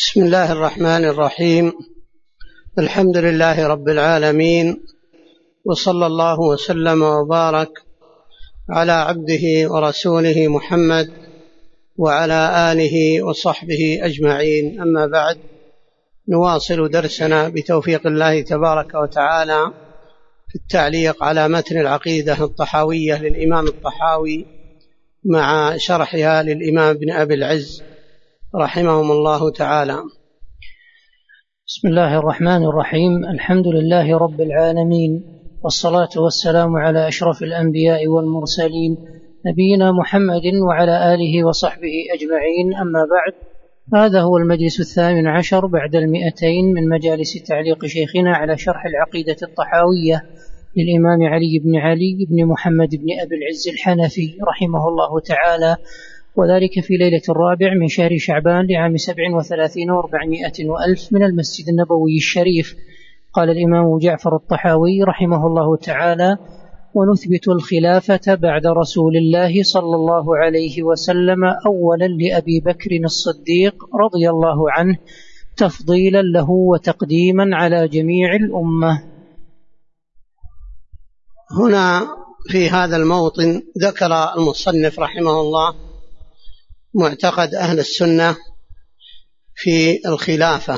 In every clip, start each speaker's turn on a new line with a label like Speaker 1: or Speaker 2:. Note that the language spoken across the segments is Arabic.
Speaker 1: بسم الله الرحمن الرحيم. الحمد لله رب العالمين، وصلى الله وسلم وبارك على عبده ورسوله محمد وعلى آله وصحبه أجمعين. أما بعد، نواصل درسنا بتوفيق الله تبارك وتعالى في التعليق على متن العقيدة الطحاوية للإمام الطحاوي مع شرحها للإمام ابن أبي العز رحمهم الله تعالى.
Speaker 2: بسم الله الرحمن الرحيم. الحمد لله رب العالمين، والصلاة والسلام على أشرف الأنبياء والمرسلين نبينا محمد وعلى آله وصحبه أجمعين. أما بعد، هذا هو المجلس 18 بعد 200 من مجالس تعليق شيخنا على شرح العقيدة الطحاوية للإمام علي بن علي بن محمد بن أبي العز الحنفي رحمه الله تعالى، وذلك في ليلة الرابع من شهر شعبان لعام 37 و400 وألف من المسجد النبوي الشريف. قال الإمام جعفر الطحاوي رحمه الله تعالى: ونثبت الخلافة بعد رسول الله صلى الله عليه وسلم أولا لأبي بكر الصديق رضي الله عنه، تفضيلا له وتقديما على جميع الأمة.
Speaker 1: هنا في هذا الموطن ذكر المصنف رحمه الله معتقد أهل السنة في الخلافة،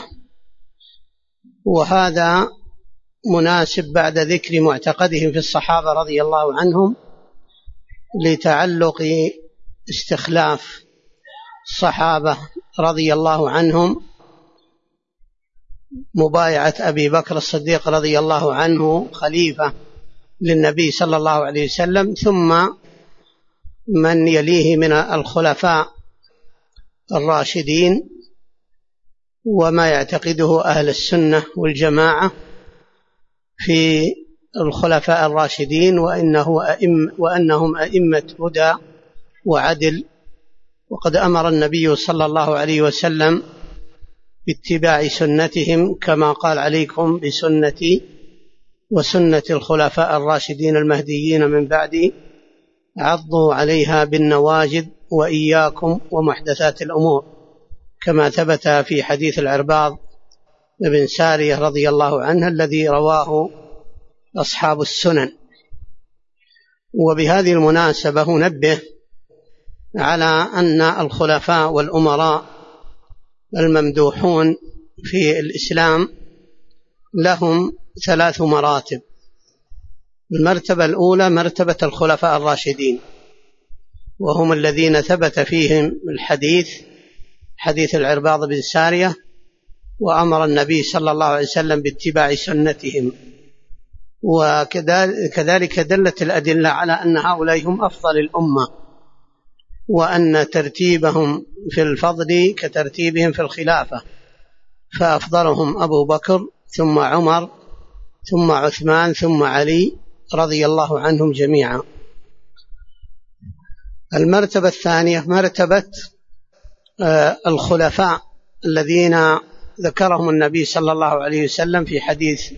Speaker 1: وهذا مناسب بعد ذكر معتقدهم في الصحابة رضي الله عنهم لتعلق استخلاف الصحابة رضي الله عنهم مبايعة أبي بكر الصديق رضي الله عنه خليفة للنبي صلى الله عليه وسلم، ثم من يليه من الخلفاء الراشدين، وما يعتقده أهل السنة والجماعة في الخلفاء الراشدين وأنهم أئمة هدى وعدل. وقد أمر النبي صلى الله عليه وسلم باتباع سنتهم كما قال: عليكم بسنتي وسنة الخلفاء الراشدين المهديين من بعدي، عضوا عليها بالنواجذ وإياكم ومحدثات الأمور، كما ثبت في حديث العرباض بن سارية رضي الله عنه الذي رواه أصحاب السنن. وبهذه المناسبة ننبه على أن الخلفاء والأمراء الممدوحون في الإسلام لهم 3 مراتب. المرتبة الأولى مرتبة الخلفاء الراشدين، وهم الذين ثبت فيهم حديث العرباض بن سارية، وأمر النبي صلى الله عليه وسلم باتباع سنتهم. وكذلك دلت الأدلة على أن هؤلاء هم أفضل الأمة، وأن ترتيبهم في الفضل كترتيبهم في الخلافة، فأفضلهم أبو بكر ثم عمر ثم عثمان ثم علي رضي الله عنهم جميعا. المرتبة الثانية مرتبة الخلفاء الذين ذكرهم النبي صلى الله عليه وسلم في حديث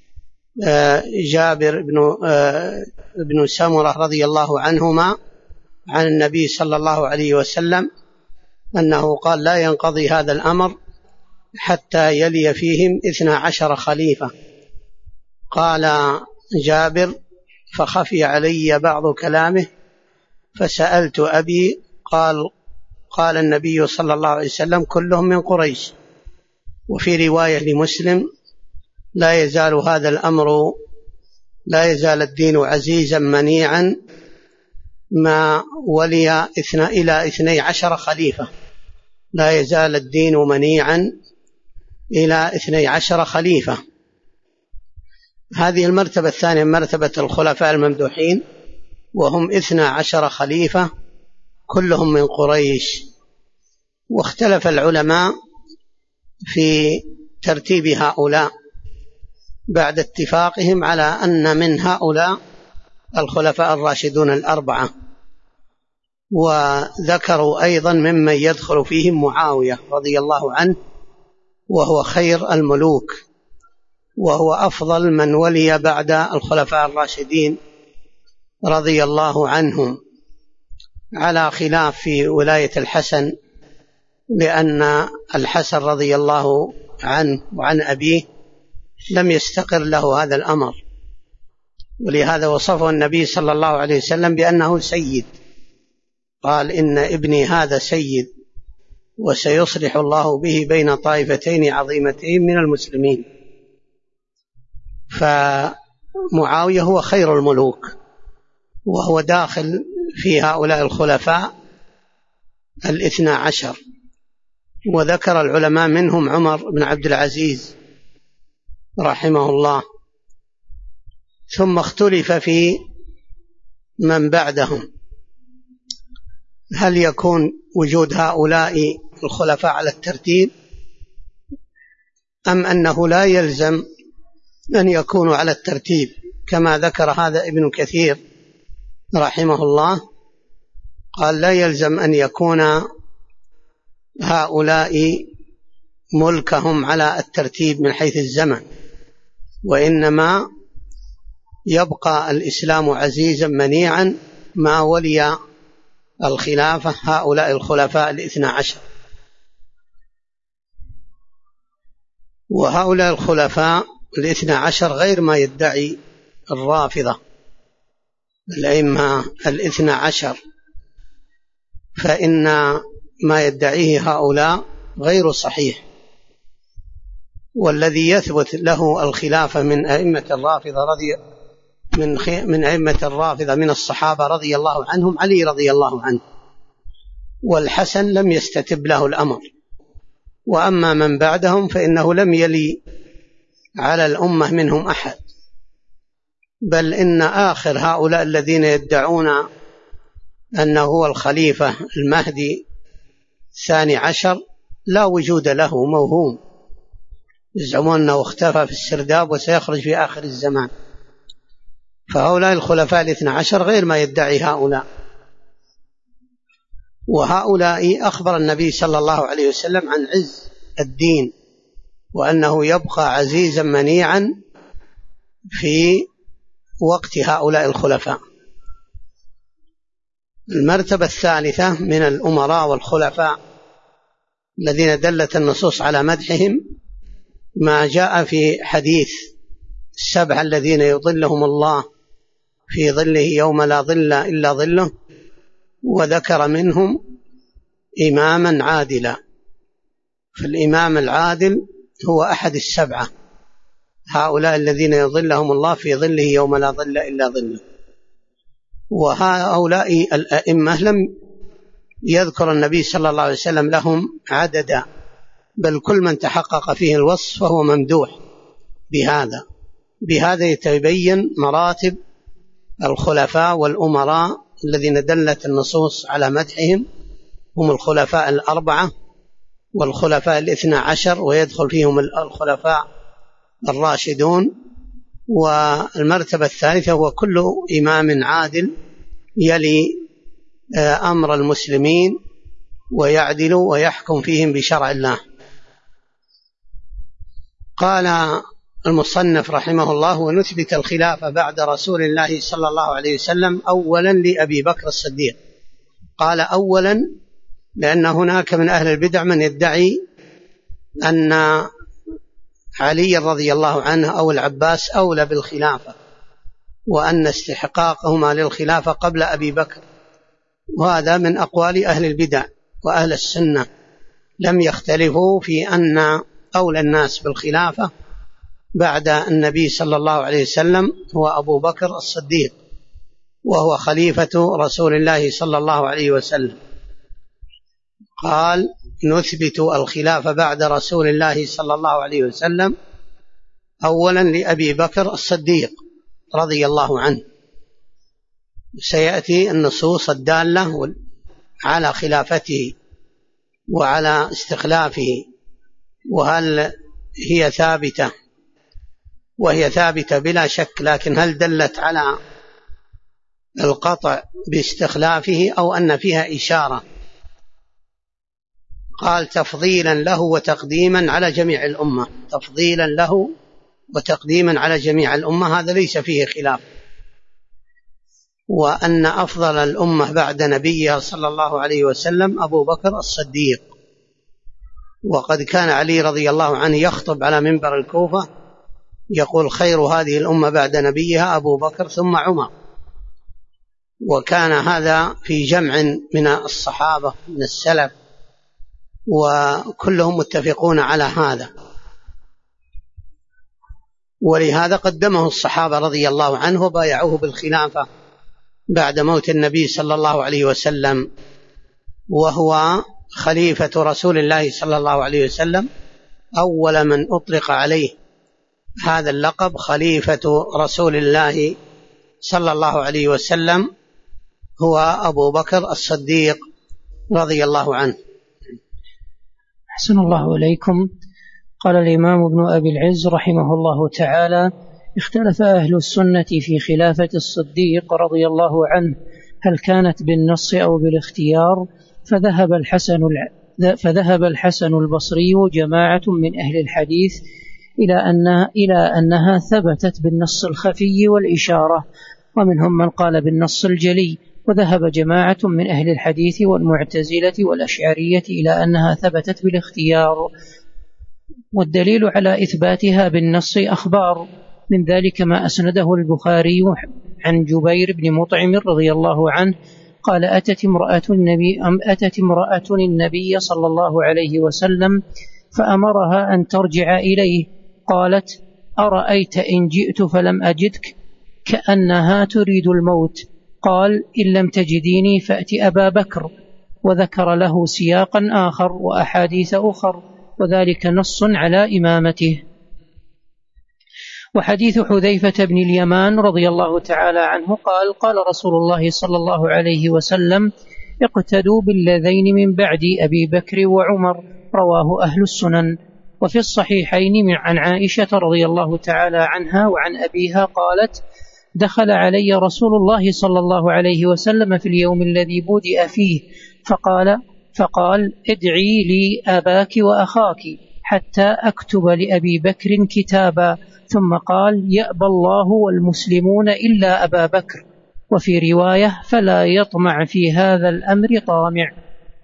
Speaker 1: جابر بن سمرة رضي الله عنهما عن النبي صلى الله عليه وسلم أنه قال: لا ينقضي هذا الأمر حتى يلي فيهم 12 خليفة. قال جابر: فخفي علي بعض كلامه فسألت أبي، قال النبي صلى الله عليه وسلم: كلهم من قريش. وفي رواية لمسلم: لا يزال الدين عزيزا منيعا ما ولي إلى 12 خليفة. لا يزال الدين منيعا إلى 12 خليفة. هذه المرتبة الثانية مرتبة الخلفاء الممدوحين، وهم 12 خليفة كلهم من قريش. واختلف العلماء في ترتيب هؤلاء بعد اتفاقهم على أن من هؤلاء الخلفاء الراشدون 4، وذكروا أيضا ممن يدخل فيهم معاوية رضي الله عنه، وهو خير الملوك، وهو أفضل من ولي بعد الخلفاء الراشدين رضي الله عنهم، على خلاف في ولاية الحسن لأن الحسن رضي الله عنه وعن أبيه لم يستقر له هذا الأمر، ولهذا وصفه النبي صلى الله عليه وسلم بأنه سيد، قال إن ابني هذا سيد وسيصلح الله به بين طائفتين عظيمتين من المسلمين. فمعاوية هو خير الملوك، وهو داخل في هؤلاء الخلفاء 12، وذكر العلماء منهم عمر بن عبد العزيز رحمه الله. ثم اختلف في من بعدهم، هل يكون وجود هؤلاء الخلفاء على الترتيب أم أنه لا يلزم أن يكونوا على الترتيب، كما ذكر هذا ابن كثير رحمه الله، قال لا يلزم أن يكون هؤلاء ملكهم على الترتيب من حيث الزمن، وإنما يبقى الإسلام عزيزا منيعا ما ولي الخلافة هؤلاء الخلفاء 12. وهؤلاء الخلفاء 12 غير ما يدعي الرافضة الأئمة 12، فإن ما يدعيه هؤلاء غير صحيح. والذي يثبت له الخلافة من أئمة الرافضة من الصحابة رضي الله عنهم علي رضي الله عنه، والحسن لم يستتب له الأمر. وأما من بعدهم فإنه لم يلي على الأمة منهم أحد، بل إن آخر هؤلاء الذين يدعون أنه هو الخليفة المهدي 12 لا وجود له، موهوم، يزعمون أنه اختفى في السرداب وسيخرج في آخر الزمان. فهؤلاء الخلفاء 12 غير ما يدعي هؤلاء. وهؤلاء أخبر النبي صلى الله عليه وسلم عن عز الدين، وأنه يبقى عزيزا منيعا في وقت هؤلاء الخلفاء. المرتبة الثالثة من الأمراء والخلفاء الذين دلت النصوص على مدحهم ما جاء في حديث 7 الذين يظلهم الله في ظله يوم لا ظل إلا ظله، وذكر منهم إماما عادلا. فالإمام العادل هو أحد 7 هؤلاء الذين يظلهم الله في ظله يوم لا ظل إلا ظله. وهؤلاء الأئمة لم يذكر النبي صلى الله عليه وسلم لهم عددا، بل كل من تحقق فيه الوصف فهو ممدوح بهذا يتبين مراتب الخلفاء والأمراء الذين دلت النصوص على مدحهم. هم الخلفاء 4 والخلفاء 12، ويدخل فيهم الخلفاء الراشدون. والمرتبة الثالثة هو كل إمام عادل يلي أمر المسلمين ويعدل ويحكم فيهم بشرع الله. قال المصنف رحمه الله: ونثبت الخلافة بعد رسول الله صلى الله عليه وسلم أولا لأبي بكر الصديق. قال أولا لأن هناك من أهل البدع من يدعي أن علي رضي الله عنه أو العباس أولى بالخلافة، وأن استحقاقهما للخلافة قبل أبي بكر، وهذا من أقوال أهل البدع. وأهل السنة لم يختلفوا في أن أولى الناس بالخلافة بعد النبي صلى الله عليه وسلم هو أبو بكر الصديق، وهو خليفة رسول الله صلى الله عليه وسلم. قال: نثبت الخلافة بعد رسول الله صلى الله عليه وسلم أولا لأبي بكر الصديق رضي الله عنه. سيأتي النصوص الدالة على خلافته وعلى استخلافه، وهل هي ثابتة، وهي ثابتة بلا شك، لكن هل دلت على القطع باستخلافه أو أن فيها إشارة؟ قال: تفضيلا له وتقديما على جميع الأمة. تفضيلا له وتقديما على جميع الأمة هذا ليس فيه خلاف، وأن أفضل الأمة بعد نبيها صلى الله عليه وسلم أبو بكر الصديق. وقد كان علي رضي الله عنه يخطب على منبر الكوفة يقول: خير هذه الأمة بعد نبيها أبو بكر ثم عمر. وكان هذا في جمع من الصحابة من السلف، وكلهم متفقون على هذا، ولهذا قدمه الصحابة رضي الله عنه وبايعوه بالخلافة بعد موت النبي صلى الله عليه وسلم، وهو خليفة رسول الله صلى الله عليه وسلم. أول من أطلق عليه هذا اللقب خليفة رسول الله صلى الله عليه وسلم هو أبو بكر الصديق رضي الله عنه.
Speaker 2: أحسن الله إليكم. قال الإمام ابن أبي العز رحمه الله تعالى: اختلف أهل السنة في خلافة الصديق رضي الله عنه هل كانت بالنص أو بالاختيار، فذهب الحسن البصري وجماعة من أهل الحديث إلى أنها ثبتت بالنص الخفي والإشارة، ومنهم من قال بالنص الجلي، وذهب جماعة من أهل الحديث والمعتزلة والأشعرية إلى أنها ثبتت بالاختيار. والدليل على إثباتها بالنص أخبار، من ذلك ما أسنده البخاري عن جبير بن مطعم رضي الله عنه قال: أتت امرأة النبي صلى الله عليه وسلم فأمرها أن ترجع إليه، قالت: أرأيت إن جئت فلم أجدك؟ كأنها تريد الموت. قال: إن لم تجديني فأت أبا بكر. وذكر له سياقا آخر وأحاديث أخر، وذلك نص على إمامته. وحديث حذيفة بن اليمان رضي الله تعالى عنه قال: قال رسول الله صلى الله عليه وسلم: اقتدوا بالذين من بعد أبي بكر وعمر، رواه أهل السنن. وفي الصحيحين عن عائشة رضي الله تعالى عنها وعن أبيها قالت: دخل علي رسول الله صلى الله عليه وسلم في اليوم الذي بدأ فيه فقال: ادعي لي أباك وأخاك حتى أكتب لأبي بكر كتابا، ثم قال: يأبى الله والمسلمون إلا أبا بكر. وفي رواية: فلا يطمع في هذا الأمر طامع.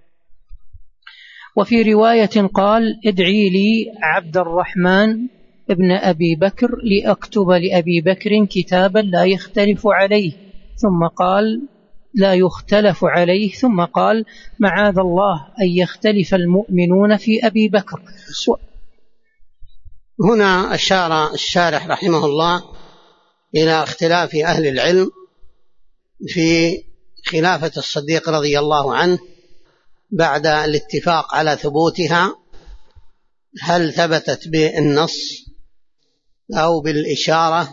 Speaker 2: وفي رواية قال: ادعي لي عبد الرحمن ابن أبي بكر لأكتب لأبي بكر كتابا لا يختلف عليه، ثم قال: معاذ الله أن يختلف المؤمنون في أبي بكر.
Speaker 1: هنا أشار الشارح رحمه الله إلى اختلاف أهل العلم في خلافة الصديق رضي الله عنه بعد الاتفاق على ثبوتها، هل ثبتت بالنص أو بالإشارة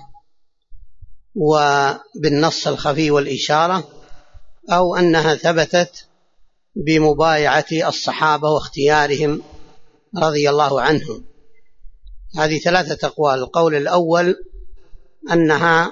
Speaker 1: وبالنص الخفي والإشارة، أو أنها ثبتت بمبايعة الصحابة واختيارهم رضي الله عنهم. هذه ثلاثة أقوال. القول الأول أنها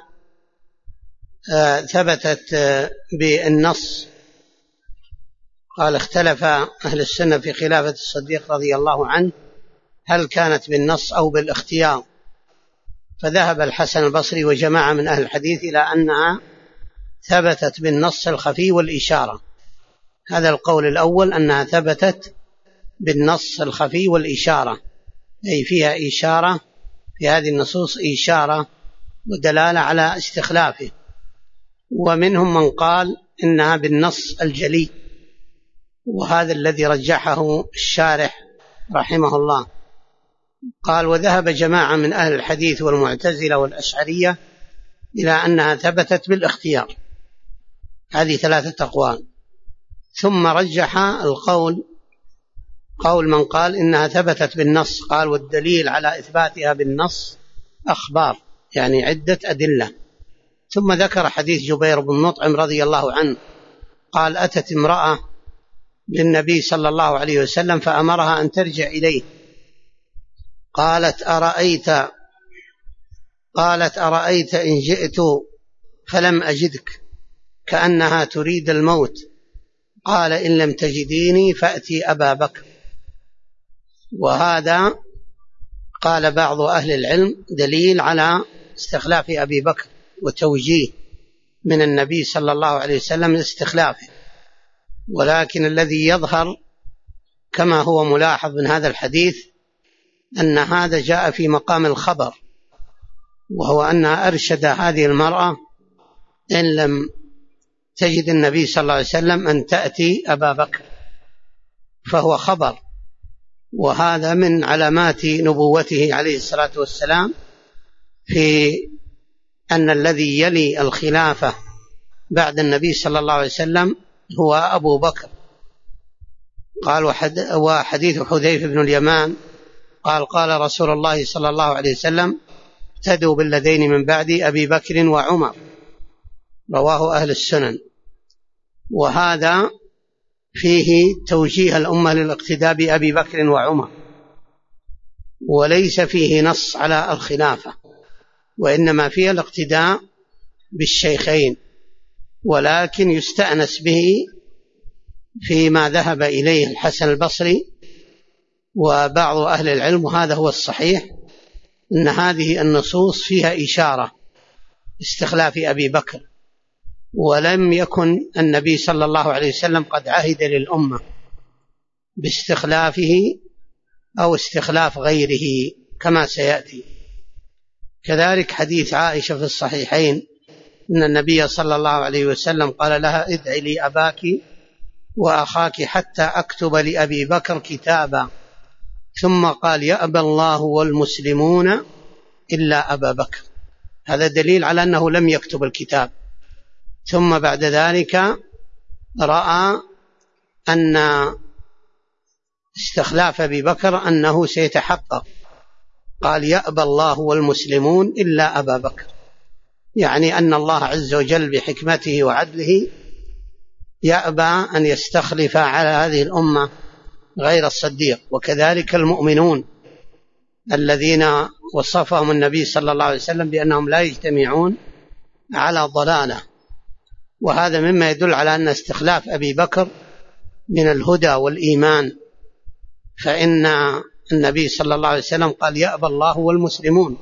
Speaker 1: ثبتت بالنص، قال: اختلف أهل السنة في خلافة الصديق رضي الله عنه هل كانت بالنص أو بالاختيار، فذهب الحسن البصري وجماعة من أهل الحديث إلى أنها ثبتت بالنص الخفي والإشارة. هذا القول الأول، أنها ثبتت بالنص الخفي والإشارة، أي فيها إشارة في هذه النصوص، إشارة ودلالة على استخلافه. ومنهم من قال إنها بالنص الجلي، وهذا الذي رجحه الشارح رحمه الله. قال: وذهب جماعة من أهل الحديث والمعتزلة والأشعرية إلى أنها ثبتت بالاختيار. هذه ثلاثة أقوال. ثم رجح قول من قال إنها ثبتت بالنص، قال: والدليل على إثباتها بالنص أخبار، يعني عدة أدلة. ثم ذكر حديث جبير بن مطعم رضي الله عنه قال: أتت امرأة للنبي صلى الله عليه وسلم فأمرها أن ترجع إليه، قالت: أرأيت إن جئت فلم أجدك؟ كأنها تريد الموت. قال: إن لم تجديني فأتي أبا بكر. وهذا قال بعض أهل العلم دليل على استخلاف أبي بكر وتوجيه من النبي صلى الله عليه وسلم لاستخلافه. ولكن الذي يظهر كما هو ملاحظ من هذا الحديث أن هذا جاء في مقام الخبر، وهو أن أرشد هذه المرأة إن لم تجد النبي صلى الله عليه وسلم أن تأتي أبا بكر، فهو خبر، وهذا من علامات نبوته عليه الصلاة والسلام في أن الذي يلي الخلافة بعد النبي صلى الله عليه وسلم هو أبو بكر. قال وحديث حذيفة بن اليمان قال قال رسول الله صلى الله عليه وسلم اقتدوا بالذين من بعد أبي بكر وعمر، رواه أهل السنن. وهذا فيه توجيه الأمة للاقتداء بأبي بكر وعمر، وليس فيه نص على الخلافة، وإنما فيه الاقتداء بالشيخين، ولكن يستأنس به فيما ذهب إليه الحسن البصري وبعض أهل العلم، وهذا هو الصحيح، أن هذه النصوص فيها إشارة استخلاف أبي بكر، ولم يكن النبي صلى الله عليه وسلم قد عهد للأمة باستخلافه أو استخلاف غيره كما سيأتي. كذلك حديث عائشة في الصحيحين أن النبي صلى الله عليه وسلم قال لها ادعي لي أباك وأخاك حتى أكتب لأبي بكر كتابا، ثم قال يأبى الله والمسلمون إلا أبا بكر. هذا دليل على أنه لم يكتب الكتاب. ثم بعد ذلك رأى أن استخلاف أبي بكر أنه سيتحقق، قال يأبى الله والمسلمون إلا أبا بكر، يعني أن الله عز وجل بحكمته وعدله يأبى أن يستخلف على هذه الأمة غير الصديق. وكذلك المؤمنون الذين وصفهم النبي صلى الله عليه وسلم بأنهم لا يجتمعون على ضلالة، وهذا مما يدل على أن استخلاف أبي بكر من الهدى والإيمان، فإن النبي صلى الله عليه وسلم قال يأبى الله والمسلمون.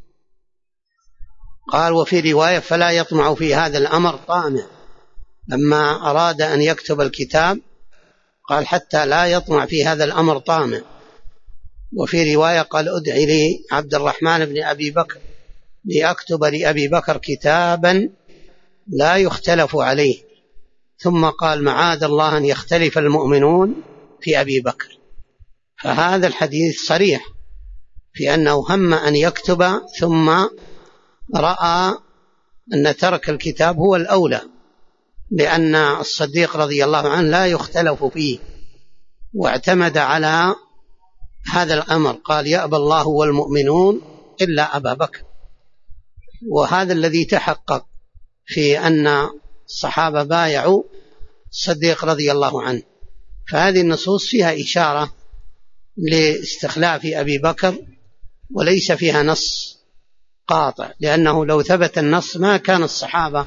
Speaker 1: قال وفي رواية فلا يطمع في هذا الأمر طامع، لما أراد أن يكتب الكتاب قال حتى لا يطمع في هذا الأمر طامع. وفي رواية قال ادعي لي عبد الرحمن بن أبي بكر لأكتب لأبي بكر كتابا لا يختلف عليه، ثم قال معاذ الله أن يختلف المؤمنون في أبي بكر. فهذا الحديث صريح في أنه هم أن يكتب، ثم رأى أن ترك الكتاب هو الأولى، لأن الصديق رضي الله عنه لا يختلف فيه، واعتمد على هذا الأمر، قال يأبى الله والمؤمنون إلا أبا بكر. وهذا الذي تحقق في أن الصحابة بايعوا الصديق رضي الله عنه. فهذه النصوص فيها إشارة لاستخلاف أبي بكر، وليس فيها نص قاطع، لأنه لو ثبت النص ما كان الصحابة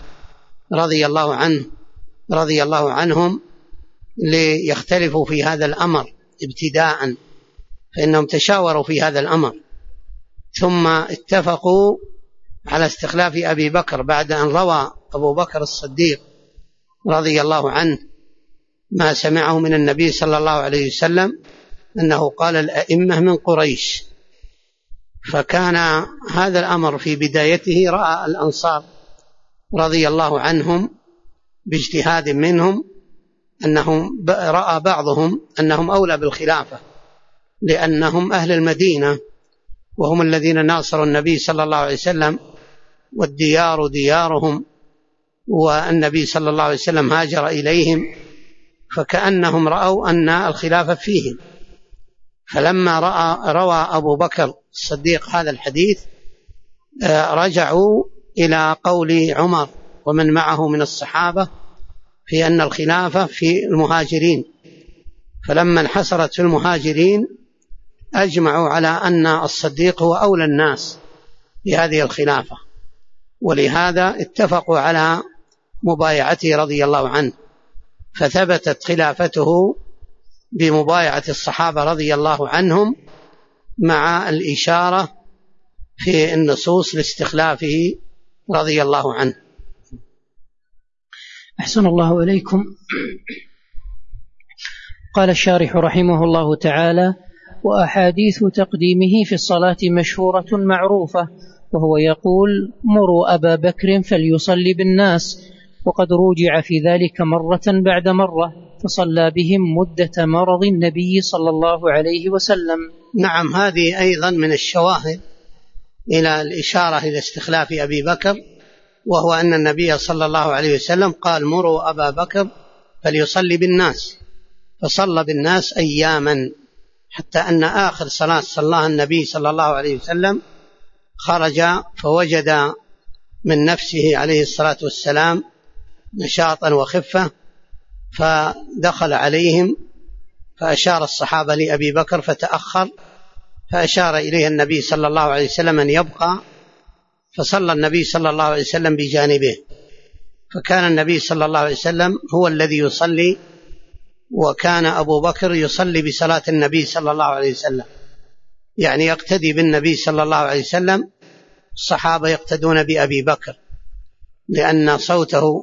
Speaker 1: رضي الله عنهم ليختلفوا في هذا الأمر ابتداء، فإنهم تشاوروا في هذا الأمر ثم اتفقوا على استخلاف أبي بكر بعد أن روى أبو بكر الصديق رضي الله عنه ما سمعه من النبي صلى الله عليه وسلم أنه قال الأئمة من قريش. فكان هذا الأمر في بدايته رأى الأنصار رضي الله عنهم باجتهاد منهم رأى بعضهم أنهم أولى بالخلافة، لأنهم أهل المدينة وهم الذين ناصروا النبي صلى الله عليه وسلم، والديار ديارهم، والنبي صلى الله عليه وسلم هاجر إليهم، فكأنهم رأوا أن الخلافة فيهم. فلما روى أبو بكر الصديق هذا الحديث رجعوا إلى قول عمر ومن معه من الصحابة في أن الخلافة في المهاجرين، فلما انحصرت في المهاجرين أجمعوا على أن الصديق هو أولى الناس بهذه الخلافة، ولهذا اتفقوا على مبايعته رضي الله عنه، فثبتت خلافته بمبايعة الصحابة رضي الله عنهم مع الإشارة في النصوص لاستخلافه رضي الله عنه.
Speaker 2: أحسن الله إليكم. قال الشارح رحمه الله تعالى: وأحاديث تقديمه في الصلاة مشهورة معروفة، وهو يقول: مروا أبا بكر فليصلي بالناس، وقد روجع في ذلك مرة بعد مرة، فصلى بهم مدة مرض النبي صلى الله عليه وسلم.
Speaker 1: نعم، هذه أيضا من الشواهد إلى الإشارة إلى استخلاف أبي بكر، وهو أن النبي صلى الله عليه وسلم قال: مروا أبا بكر فليصلي بالناس، فصلى بالناس أياما، حتى أن آخر صلاة صلاها النبي صلى الله عليه وسلم خرج فوجد من نفسه عليه الصلاة والسلام نشاطا وخفة، فدخل عليهم فأشار الصحابة لأبي بكر فتأخر، فأشار إليه النبي صلى الله عليه وسلم أن يبقى، فصلى النبي صلى الله عليه وسلم بجانبه، فكان النبي صلى الله عليه وسلم هو الذي يصلي، وكان أبو بكر يصلي بصلاة النبي صلى الله عليه وسلم، يعني يقتدي بالنبي صلى الله عليه وسلم. الصحابة يقتدون بأبي بكر لأن صوته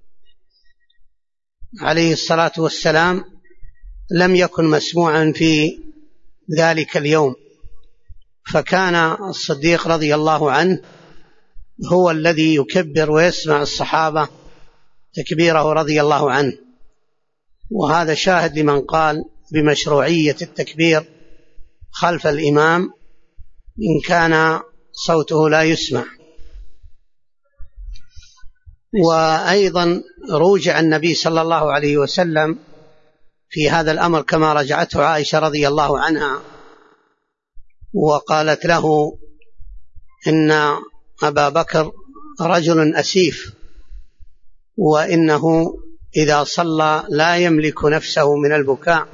Speaker 1: عليه الصلاة والسلام لم يكن مسموعا في ذلك اليوم، فكان الصديق رضي الله عنه هو الذي يكبر ويسمع الصحابة تكبيره رضي الله عنه، وهذا شاهد لمن قال بمشروعية التكبير خلف الإمام إن كان صوته لا يسمع. وأيضا روجع النبي صلى الله عليه وسلم في هذا الأمر كما رجعته عائشة رضي الله عنها، وقالت له إن أبا بكر رجل أسيف، وإنه إذا صلى لا يملك نفسه من البكاء،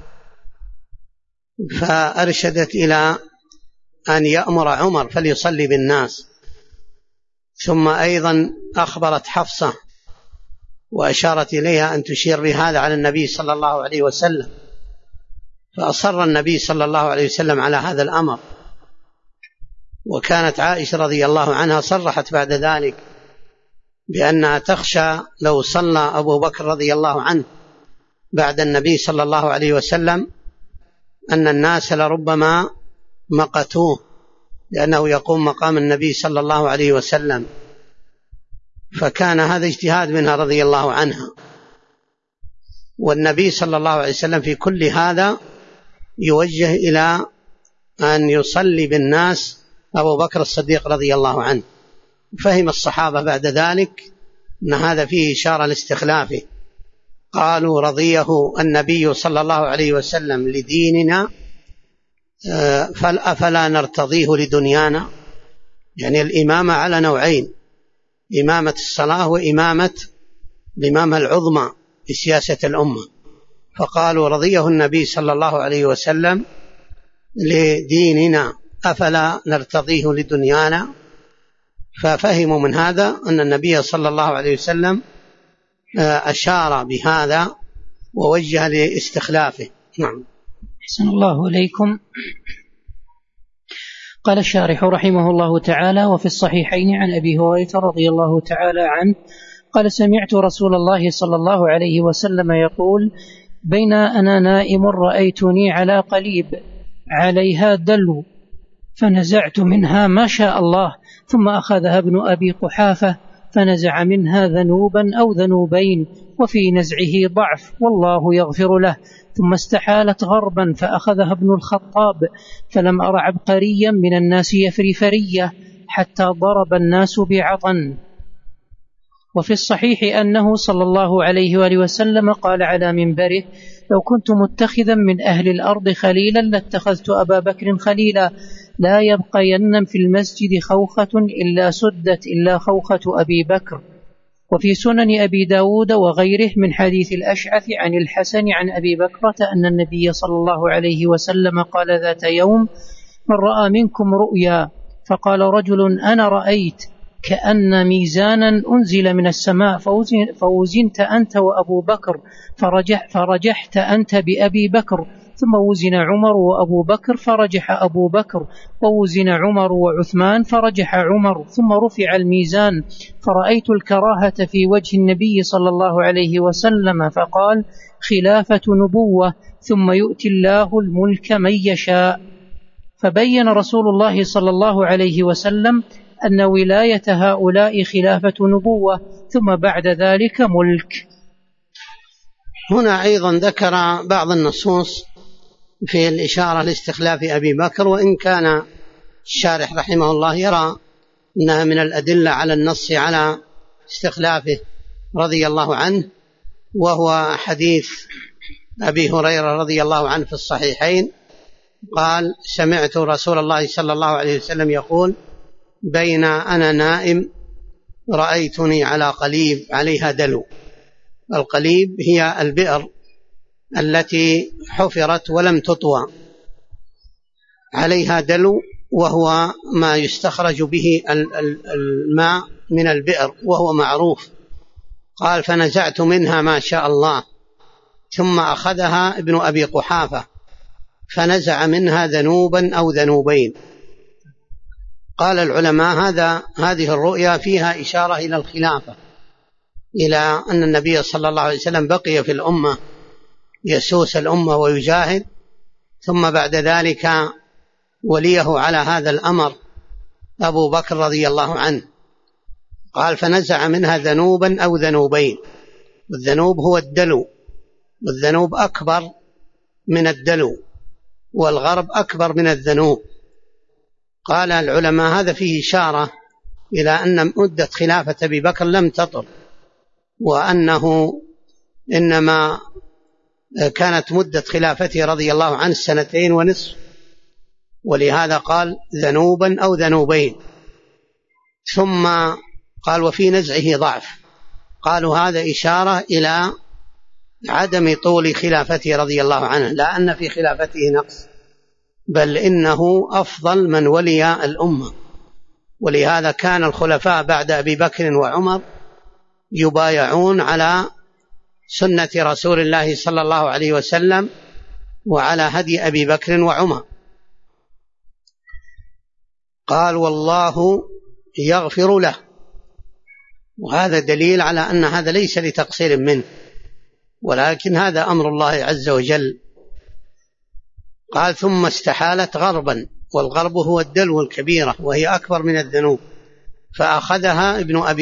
Speaker 1: فأرشدت إلى أن يأمر عمر فليصلي بالناس. ثم أيضا أخبرت حفصة وأشارت إليها أن تشير بهذا على النبي صلى الله عليه وسلم، فأصر النبي صلى الله عليه وسلم على هذا الأمر. وكانت عائشة رضي الله عنها صرحت بعد ذلك بأنها تخشى لو صلى أبو بكر رضي الله عنه بعد النبي صلى الله عليه وسلم أن الناس لربما مقتوه، لأنه يقوم مقام النبي صلى الله عليه وسلم، فكان هذا اجتهاد منها رضي الله عنها. والنبي صلى الله عليه وسلم في كل هذا يوجه إلى أن يصلي بالناس أبو بكر الصديق رضي الله عنه. فهم الصحابة بعد ذلك أن هذا فيه إشارة لاستخلافه، قالوا: رضيه النبي صلى الله عليه وسلم لديننا فأفلا نرتضيه لدنيانا. يعني الإمامة على نوعين: إمامة الصلاة وإمامة الإمامة العظمى بسياسة الأمة، فقالوا: رضيه النبي صلى الله عليه وسلم لديننا أفلا نرتضيه لدنيانا. ففهموا من هذا أن النبي صلى الله عليه وسلم أشار بهذا ووجه لاستخلافه. نعم.
Speaker 2: أحسن الله إليكم. قال الشارح رحمه الله تعالى: وفي الصحيحين عن أبي هريرة رضي الله تعالى عنه قال: سمعت رسول الله صلى الله عليه وسلم يقول: بين أنا نائم رأيتني على قليب عليها دلو، فنزعت منها ما شاء الله، ثم أخذها ابن أبي قحافة فنزع منها ذنوبا أو ذنوبين، وفي نزعه ضعف والله يغفر له، ثم استحالت غربا فأخذها ابن الخطاب، فلم أر عبقريا من الناس يفري فرية حتى ضرب الناس بعطن. وفي الصحيح أنه صلى الله عليه وآله وسلم قال على منبره: لو كنت متخذا من أهل الأرض خليلا لاتخذت أبا بكر خليلا، لا يبقين في المسجد خوخة إلا سدت إلا خوخة أبي بكر. وفي سنن أبي داود وغيره من حديث الأشعث عن الحسن عن أبي بكرة أن النبي صلى الله عليه وسلم قال ذات يوم: من رأى منكم رؤيا، فقال رجل: أنا رأيت كأن ميزانا أنزل من السماء فوزنت أنت وأبو بكر، فرجحت أنت بأبي بكر، ثم وزن عمر وأبو بكر فرجح أبو بكر، ووزن عمر وعثمان فرجح عمر، ثم رفع الميزان فرأيت الكراهة في وجه النبي صلى الله عليه وسلم، فقال: خلافة نبوة، ثم يؤتي الله الملك من يشاء. فبين رسول الله صلى الله عليه وسلم أن ولاية هؤلاء خلافة نبوة، ثم بعد ذلك ملك.
Speaker 1: هنا أيضا ذكر بعض النصوص في الإشارة لاستخلاف أبي بكر، وإن كان الشارح رحمه الله يرى أنها من الأدلة على النص على استخلافه رضي الله عنه، وهو حديث أبي هريرة رضي الله عنه في الصحيحين قال: سمعت رسول الله صلى الله عليه وسلم يقول: بين أنا نائم رأيتني على قليب عليها دلو. القليب هي البئر التي حفرت ولم تطوى، عليها دلو، وهو ما يستخرج به الماء من البئر، وهو معروف. قال: فنزعت منها ما شاء الله، ثم أخذها ابن أبي قحافة فنزع منها ذنوبا أو ذنوبين. قال العلماء هذه الرؤيا فيها إشارة إلى الخلافة، إلى أن النبي صلى الله عليه وسلم بقي في الأمة يسوس الأمة ويجاهد، ثم بعد ذلك وليه على هذا الأمر أبو بكر رضي الله عنه. قال: فنزع منها ذنوبا أو ذنوبين. والذنوب هو الدلو، والذنوب أكبر من الدلو، والغرب أكبر من الذنوب. قال العلماء هذا فيه إشارة إلى أن مدة خلافة أبي بكر لم تطل، وأنه إنما كانت مدة خلافته رضي الله عنه 2.5 سنين، ولهذا قال ذنوبا أو ذنوبين. ثم قال: وفي نزعه ضعف. قالوا هذا إشارة إلى عدم طول خلافته رضي الله عنه، لا أن في خلافته نقص، بل إنه أفضل من ولي الأمة. ولهذا كان الخلفاء بعد أبي بكر وعمر يبايعون على سنة رسول الله صلى الله عليه وسلم وعلى هدي أبي بكر وعمر. قال: والله يغفر له. وهذا دليل على أن هذا ليس لتقصير منه، ولكن هذا أمر الله عز وجل. قال: ثم استحالت غربا، والغرب هو الدلو الكبيرة وهي أكبر من الذنوب، فأخذها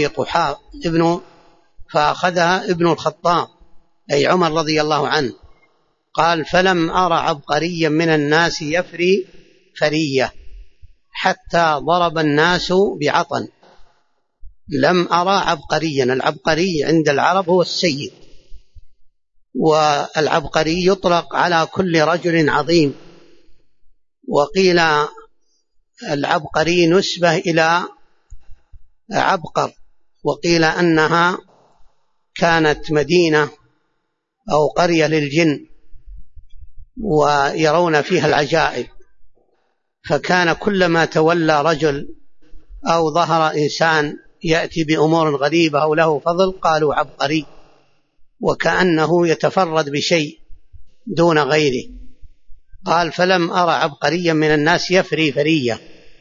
Speaker 1: ابن الخطاب أي عمر رضي الله عنه. قال: فلم أرى عبقريا من الناس يفري فرية حتى ضرب الناس بعطن. لم أرى عبقريا. العبقري عند العرب هو السيد، والعبقري يطلق على كل رجل عظيم. وقيل العبقري نسبة إلى عبقر، وقيل أنها كانت مدينة أو قرية للجن ويرون فيها العجائب، فكان كلما تولى رجل أو ظهر إنسان يأتي بأمور غريبة أو له فضل قالوا عبقري، وكأنه يتفرد بشيء دون غيره. قال: فلم أرى عبقريا من الناس يفري فرية.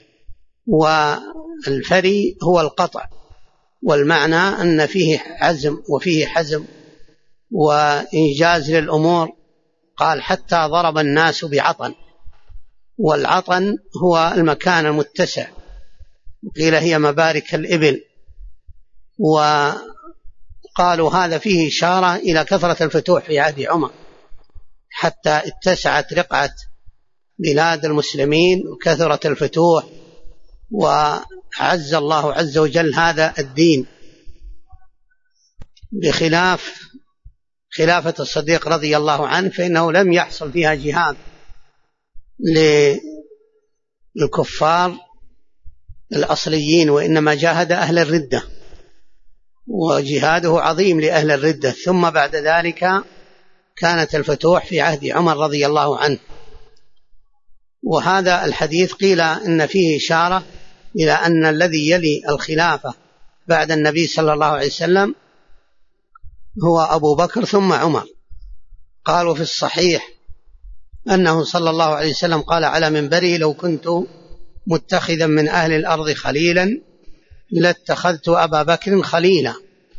Speaker 1: والفري هو القطع، والمعنى أن فيه عزم وفيه حزم وإنجاز للأمور. قال: حتى ضرب الناس بعطن. والعطن هو المكان المتسع، وقيل هي مبارك الإبل. وقالوا هذا فيه إشارة إلى كثرة الفتوح في عهد عمر، حتى اتسعت رقعة بلاد المسلمين وكثرت الفتوح، وعز الله عز وجل هذا الدين، بخلاف خلافة الصديق رضي الله عنه، فإنه لم يحصل فيها جهاد للكفار الأصليين، وإنما جاهد أهل الردة، وجهاده عظيم لأهل الردة. ثم بعد ذلك كانت الفتوح في عهد عمر رضي الله عنه. وهذا الحديث قيل إن فيه إشارة إلى أن الذي يلي الخلافة بعد النبي صلى الله عليه وسلم هو أبو بكر ثم عمر. قالوا في الصحيح أنه صلى الله عليه وسلم قال على منبره: لو كنت متخذا من أهل الأرض خليلا لاتخذت أبا بكر خليلا.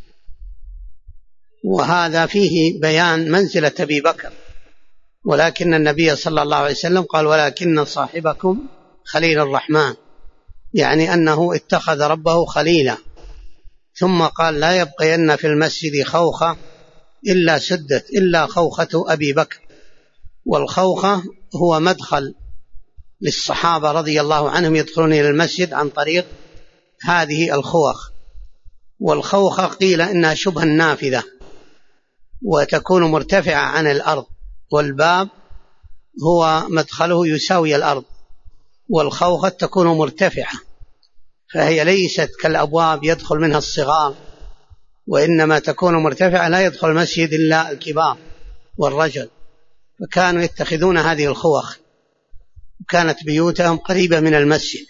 Speaker 1: وهذا فيه بيان منزلة أبي بكر، ولكن النبي صلى الله عليه وسلم قال: ولكن صاحبكم خليل الرحمن، يعني أنه اتخذ ربه خليلا. ثم قال: لا يبقين في المسجد خوخة إلا سدت إلا خوخة أبي بكر. والخوخة هو مدخل للصحابة رضي الله عنهم يدخلون إلى المسجد عن طريق هذه الخوخ. والخوخة قيل إنها شبه النافذة وتكون مرتفعة عن الأرض، والباب هو مدخله يساوي الأرض، والخوخة تكون مرتفعة، فهي ليست كالأبواب يدخل منها الصغار، وإنما تكون مرتفعة لا يدخل المسجد إلا الكبار والرجل، فكانوا يتخذون هذه الخوخ، وكانت بيوتهم قريبة من المسجد.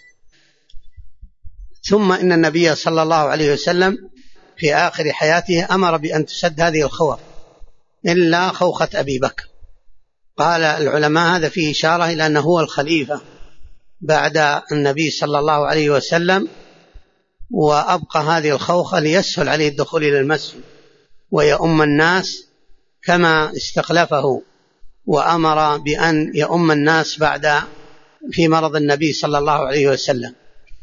Speaker 1: ثم إن النبي صلى الله عليه وسلم في آخر حياته أمر بأن تسد هذه الخوخ إلا خوخة أبي بكر. قال العلماء هذا فيه إشارة إلى أنه هو الخليفة بعد النبي صلى الله عليه وسلم، وأبقى هذه الخوخة ليسهل عليه الدخول إلى المسجد ويؤم الناس كما استخلفه وأمر بأن يؤم الناس بعد في مرض النبي صلى الله عليه وسلم.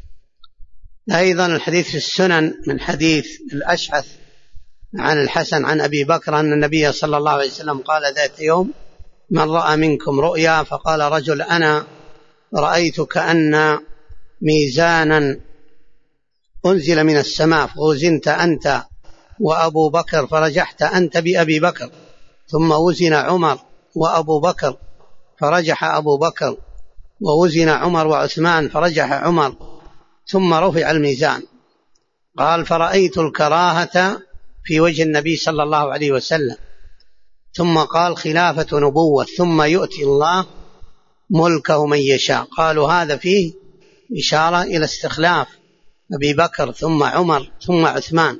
Speaker 1: أيضا الحديث في السنن من حديث الأشعث عن الحسن عن أبي بكر أن النبي صلى الله عليه وسلم قال ذات يوم: من رأى منكم رؤيا، فقال رجل: أنا رأيت كأن ميزانا أنزل من السماء فوزنت أنت وأبو بكر فرجحت أنت بأبي بكر، ثم وزن عمر وأبو بكر فرجح أبو بكر، ووزن عمر وعثمان فرجح عمر، ثم رفع الميزان. قال: فرأيت الكراهة في وجه النبي صلى الله عليه وسلم، ثم قال: خلافة نبوة، ثم يؤتي الله ملكه من يشاء. قالوا هذا فيه إشارة إلى استخلاف أبي بكر ثم عمر ثم عثمان،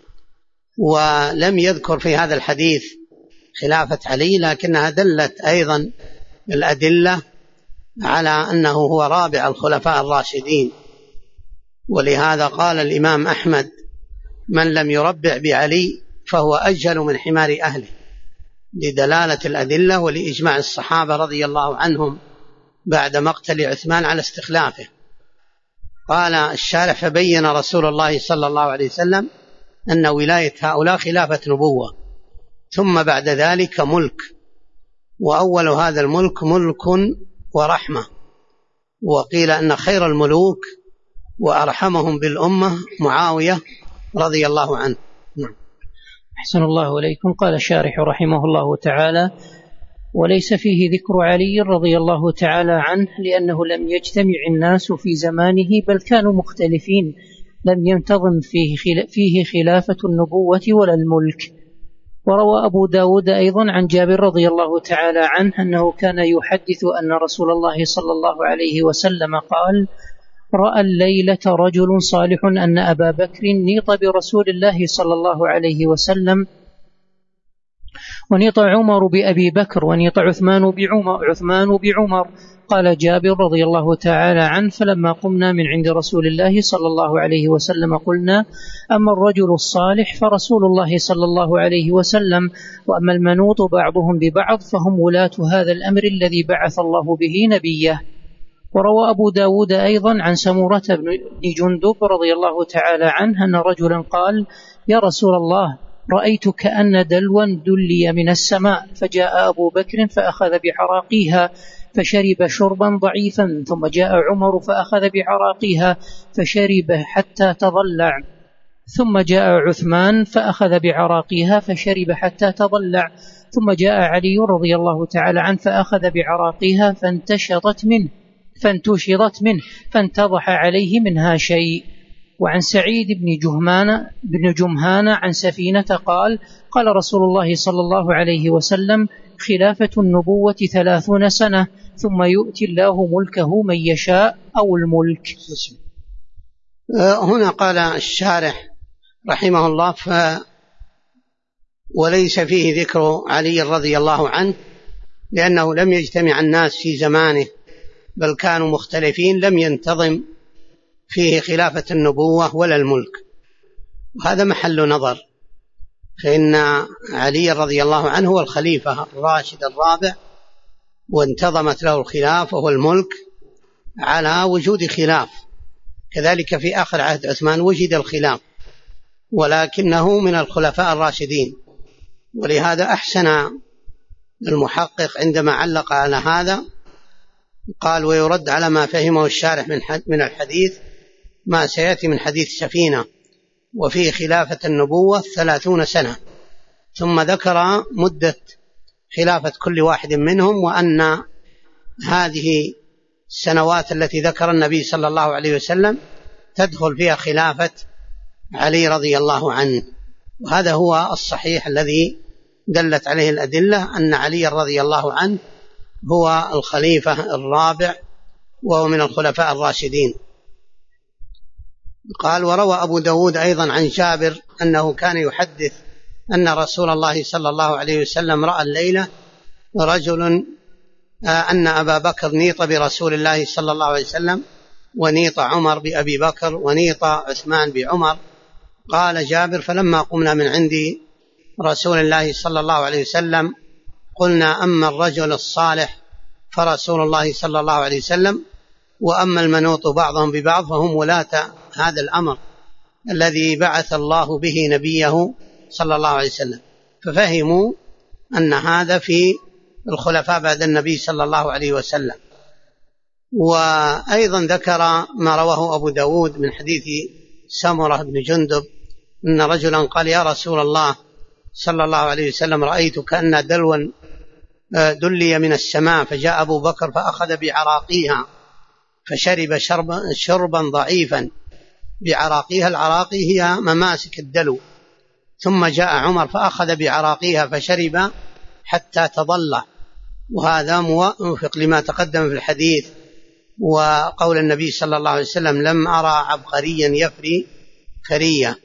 Speaker 1: ولم يذكر في هذا الحديث خلافة علي، لكنها دلت أيضا الأدلة على أنه هو رابع الخلفاء الراشدين. ولهذا قال الإمام أحمد: من لم يربع بعلي فهو أجهل من حمار أهله، لدلالة الأدلة ولإجماع الصحابة رضي الله عنهم بعد مقتل عثمان على استخلافه. قال الشارح: فبين رسول الله صلى الله عليه وسلم أن ولاية هؤلاء خلافة نبوة، ثم بعد ذلك ملك، وأول هذا الملك ملك ورحمة. وقيل أن خير الملوك وأرحمهم بالأمة معاوية رضي الله عنه.
Speaker 2: أحسن الله إليكم. قال الشارح رحمه الله تعالى: وليس فيه ذكر علي رضي الله تعالى عنه، لأنه لم يجتمع الناس في زمانه، بل كانوا مختلفين، لم ينتظم فيه خلافة النبوة ولا الملك. وروى أبو داود أيضا عن جابر رضي الله تعالى عنه أنه كان يحدث أن رسول الله صلى الله عليه وسلم قال: رأى الليلة رجل صالح أن أبا بكر نيط برسول الله صلى الله عليه وسلم، ونيط عمر بأبي بكر، ونيط عثمان بعمر. قال جابر رضي الله تعالى عنه: فلما قمنا من عند رسول الله صلى الله عليه وسلم قلنا: أما الرجل الصالح فرسول الله صلى الله عليه وسلم، وأما المنوط بعضهم ببعض فهم ولاة هذا الأمر الذي بعث الله به نبيه. وروى أبو داود أيضا عن سمورة بن جندب رضي الله تعالى عنه أن رجلا قال: يا رسول الله، رأيت كأن دلوا دلي من السماء، فجاء أبو بكر فأخذ بعراقيها فشرب شربا ضعيفا، ثم جاء عمر فأخذ بعراقيها فشرب حتى تضلع، ثم جاء عثمان فأخذ بعراقيها فشرب حتى تضلع، ثم جاء علي رضي الله تعالى عنه فأخذ بعراقيها فانتشطت منه فانتضح عليه منها شيء. وعن سعيد بن جمهان عن سفينة قال: قال رسول الله صلى الله عليه وسلم: خلافة النبوة 30 سنة، ثم يؤتي الله ملكه من يشاء، أو الملك.
Speaker 1: هنا قال الشارح رحمه الله: وليس فيه ذكر علي رضي الله عنه، لأنه لم يجتمع الناس في زمانه بل كانوا مختلفين، لم ينتظم فيه خلافة النبوة ولا الملك، وهذا محل نظر. فإن علي رضي الله عنه هو الخليفة الراشد الرابع، وانتظمت له الخلافة والملك على وجود خلاف. كذلك في آخر عهد عثمان وجد الخلاف، ولكنه من الخلفاء الراشدين. ولهذا أحسن المحقق عندما علق على هذا قال: ويرد على ما فهمه الشارح من الحديث ما سيأتي من حديث سفينة، وفيه خلافة النبوة 30 سنة، ثم ذكر مدة خلافة كل واحد منهم، وأن هذه السنوات التي ذكر النبي صلى الله عليه وسلم تدخل فيها خلافة علي رضي الله عنه. وهذا هو الصحيح الذي دلت عليه الأدلة، أن علي رضي الله عنه هو الخليفة الرابع وهو من الخلفاء الراشدين. قال: وروى أبو داود أيضا عن جابر أنه كان يحدث أن رسول الله صلى الله عليه وسلم رأى الليلة رجل أن أبا بكر نيط برسول الله صلى الله عليه وسلم، ونيط عمر بأبي بكر، ونيط عثمان بعمر. قال جابر: فلما قمنا من عند رسول الله صلى الله عليه وسلم قلنا: أما الرجل الصالح فرسول الله صلى الله عليه وسلم، وأما المنوط بعضهم ببعض فهم ولاة هذا الأمر الذي بعث الله به نبيه صلى الله عليه وسلم. ففهموا أن هذا في الخلفاء بعد النبي صلى الله عليه وسلم. وأيضا ذكر ما رواه أبو داود من حديث سمرة بن جندب أن رجلا قال: يا رسول الله صلى الله عليه وسلم، رأيت كأن دلوا دلي من السماء، فجاء أبو بكر فأخذ بعراقيها فشرب شربا ضعيفا بعراقيها. العراقي هي مماسك الدلو. ثم جاء عمر فأخذ بعراقيها فشرب حتى تضلع. وهذا موافق لما تقدم في الحديث وقول النبي صلى الله عليه وسلم: لم أرى عبقريا يفري فريا.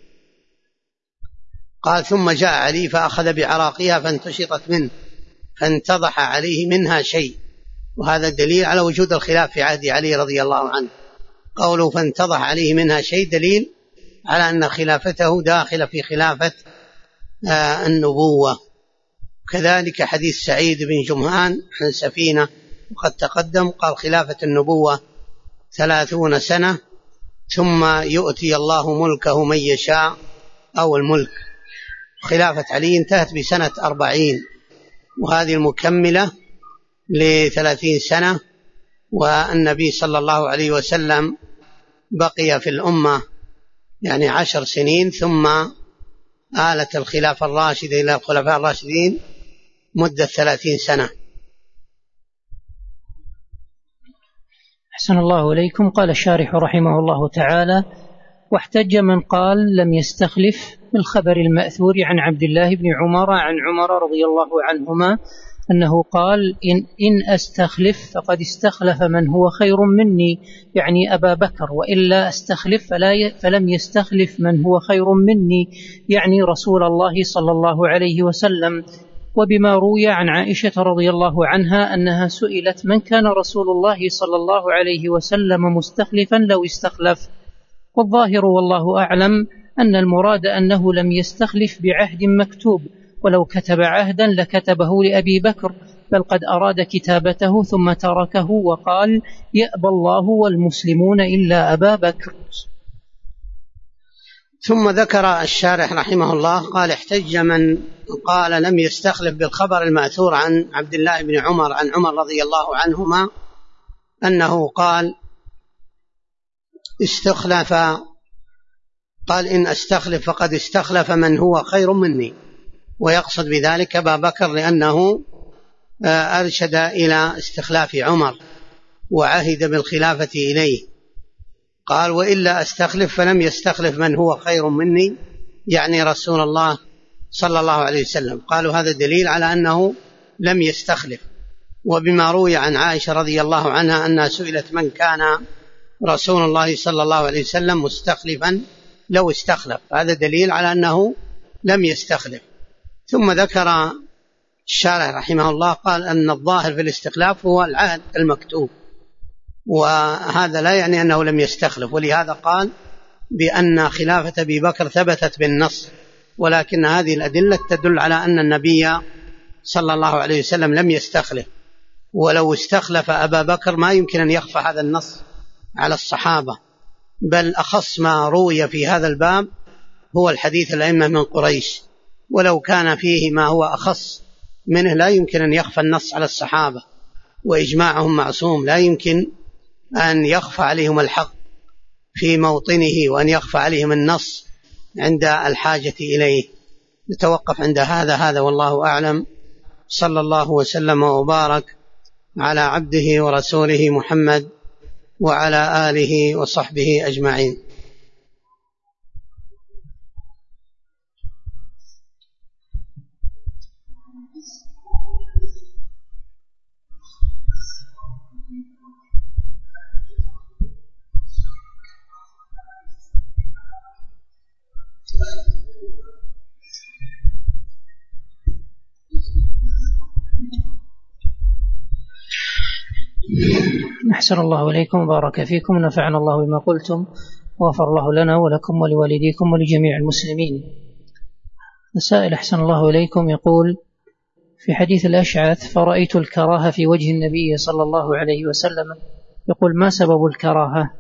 Speaker 1: قال: ثم جاء علي فأخذ بعراقيها فانتشطت منه فانتضح عليه منها شيء. وهذا دليل على وجود الخلاف في عهد علي رضي الله عنه. قوله فانتضح عليه منها شيء دليل على أن خلافته داخلة في خلافة النبوة. كذلك حديث سعيد بن جمهان عن سفينة وقد تقدم، قال: خلافة النبوة 30 سنة ثم يؤتي الله ملكه من يشاء، أو الملك. خلافة علي انتهت بسنة 40، وهذه المكملة ل30 سنة. والنبي صلى الله عليه وسلم بقي في الأمة 10 سنين، ثم آلت الخلافة الراشدة إلى الخلفاء الراشدين مدة 30 سنة.
Speaker 2: أحسن الله إليكم. قال الشارح رحمه الله تعالى: واحتج من قال لم يستخلف بالخبر المأثور عن عبد الله بن عمر عن عمر رضي الله عنهما أنه قال: إن أستخلف فقد استخلف من هو خير مني، يعني أبا بكر، وإلا أستخلف فلم يستخلف من هو خير مني، يعني رسول الله صلى الله عليه وسلم. وبما روي عن عائشة رضي الله عنها أنها سئلت: من كان رسول الله صلى الله عليه وسلم مستخلفا لو استخلف؟ والظاهر والله أعلم أن المراد أنه لم يستخلف بعهد مكتوب، ولو كتب عهدا لكتبه لأبي بكر، بل قد أراد كتابته ثم تركه وقال: يأبى الله والمسلمون إلا أبا بكر.
Speaker 1: ثم ذكر الشارح رحمه الله قال: احتج من قال لم يستخلف بالخبر المأثور عن عبد الله بن عمر عن عمر رضي الله عنهما أنه قال استخلف، قال: إن أستخلف فقد استخلف من هو خير مني، ويقصد بذلك أبا بكر لأنه أرشد إلى استخلاف عمر وعهد بالخلافة إليه. قال: وإلا أستخلف فلم يستخلف من هو خير مني، يعني رسول الله صلى الله عليه وسلم. قالوا هذا دليل على أنه لم يستخلف. وبما روي عن عائشة رضي الله عنها أنها سئلت: من كان رسول الله صلى الله عليه وسلم مستخلفا لو استخلف؟ هذا دليل على أنه لم يستخلف. ثم ذكر الشارح رحمه الله قال أن الظاهر في الاستخلاف هو العهد المكتوب، وهذا لا يعني أنه لم يستخلف، ولهذا قال بأن خلافة أبي بكر ثبتت بالنص، ولكن هذه الأدلة تدل على أن النبي صلى الله عليه وسلم لم يستخلف، ولو استخلف أبا بكر ما يمكن أن يخفى هذا النص على الصحابة، بل أخص ما روي في هذا الباب هو الحديث الأئمة من قريش، ولو كان فيه ما هو أخص منه لا يمكن أن يخفى النص على الصحابة، وإجماعهم معصوم، لا يمكن أن يخفى عليهم الحق في موطنه وأن يخفى عليهم النص عند الحاجة إليه. نتوقف عند هذا والله أعلم. صلى الله وسلم وبارك على عبده ورسوله محمد وعلى آله وصحبه أجمعين.
Speaker 2: أحسن الله إليكم وبارك فيكم، ونفعنا الله بما قلتم، وغفر الله لنا ولكم ولوالديكم ولجميع المسلمين. السائل أحسن الله إليكم يقول: في حديث الأشعث فرأيت الكراهة في وجه النبي صلى الله عليه وسلم، يقول: ما سبب الكراهة؟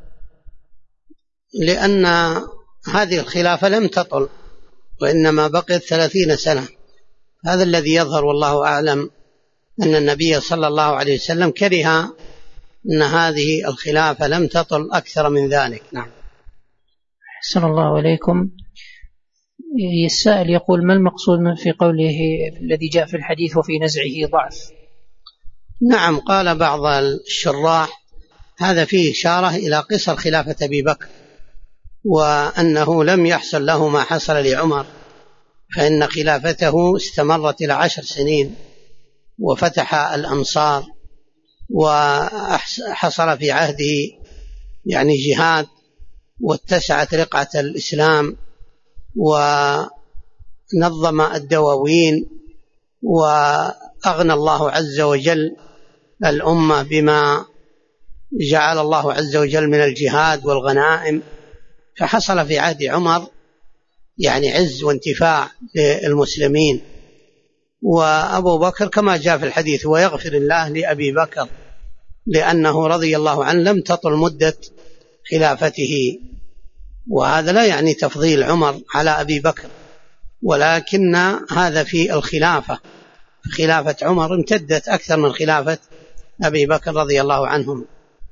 Speaker 1: لأن هذه الخلافة لم تطل، وإنما بقيت 30 سنة. هذا الذي يظهر والله أعلم، أن النبي صلى الله عليه وسلم كره أن هذه الخلافة لم تطل أكثر من ذلك. نعم.
Speaker 2: أحسن الله إليكم. السائل يقول: ما المقصود في قوله الذي جاء في الحديث وفي نزعه ضعف؟
Speaker 1: نعم، قال بعض الشراح هذا فيه إشارة إلى قصر خلافة أبي بكر، وأنه لم يحصل له ما حصل لعمر، فإن خلافته استمرت إلى 10 سنين، وفتح الأمصار، وحصل في عهده يعني جهاد، واتسعت رقعة الإسلام، ونظم الدواوين، وأغنى الله عز وجل الأمة بما جعل الله عز وجل من الجهاد والغنائم، فحصل في عهد عمر يعني عز وانتفاع للمسلمين. وأبو بكر كما جاء في الحديث ويغفر الله لأبي بكر، لأنه رضي الله عنه لم تطل مدة خلافته، وهذا لا يعني تفضيل عمر على أبي بكر، ولكن هذا في الخلافة. خلافة عمر امتدت أكثر من خلافة أبي بكر رضي الله عنهم.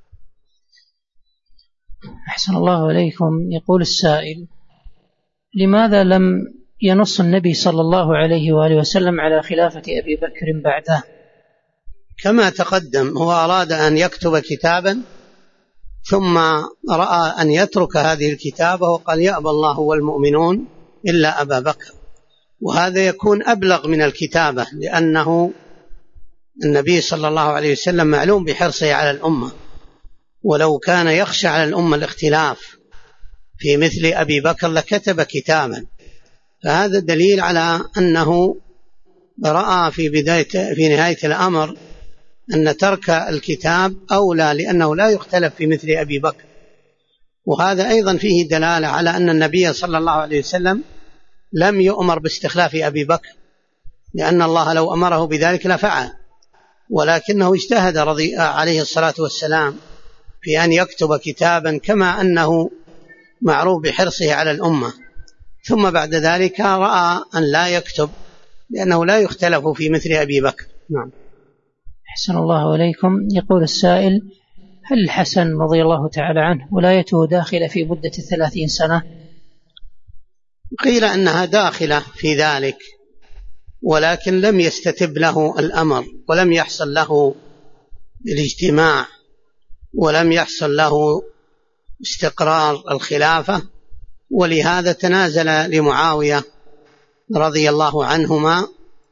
Speaker 2: أحسن الله إليكم. يقول السائل: لماذا لم ينص النبي صلى الله عليه وآله وسلم على خلافة أبي بكر بعده؟
Speaker 1: كما تقدم، هو أراد أن يكتب كتابا ثم رأى أن يترك هذه الكتابة، وقال: يأبى الله والمؤمنون إلا أبا بكر. وهذا يكون أبلغ من الكتابة، لأنه النبي صلى الله عليه وسلم معلوم بحرصه على الأمة، ولو كان يخشى على الأمة الاختلاف في مثل أبي بكر لكتب كتابا. فهذا دليل على أنه رأى في نهاية الأمر أن ترك الكتاب أولى، لأنه لا يختلف في مثل أبي بكر. وهذا أيضا فيه دلالة على أن النبي صلى الله عليه وسلم لم يؤمر باستخلاف أبي بكر، لأن الله لو أمره بذلك لفعل، ولكنه اجتهد عليه الصلاة والسلام في أن يكتب كتابا، كما أنه معروف بحرصه على الأمة، ثم بعد ذلك رأى أن لا يكتب لأنه لا يختلف في مثل أبي بكر. نعم.
Speaker 2: أحسن الله إليكم. يقول السائل: هل الحسن رضي الله تعالى عنه ولايته داخلة في مدة 30 سنة؟
Speaker 1: قيل أنها داخلة في ذلك، ولكن لم يستتب له الأمر، ولم يحصل له الاجتماع، ولم يحصل له استقرار الخلافة، ولهذا تنازل لمعاوية رضي الله عنهما،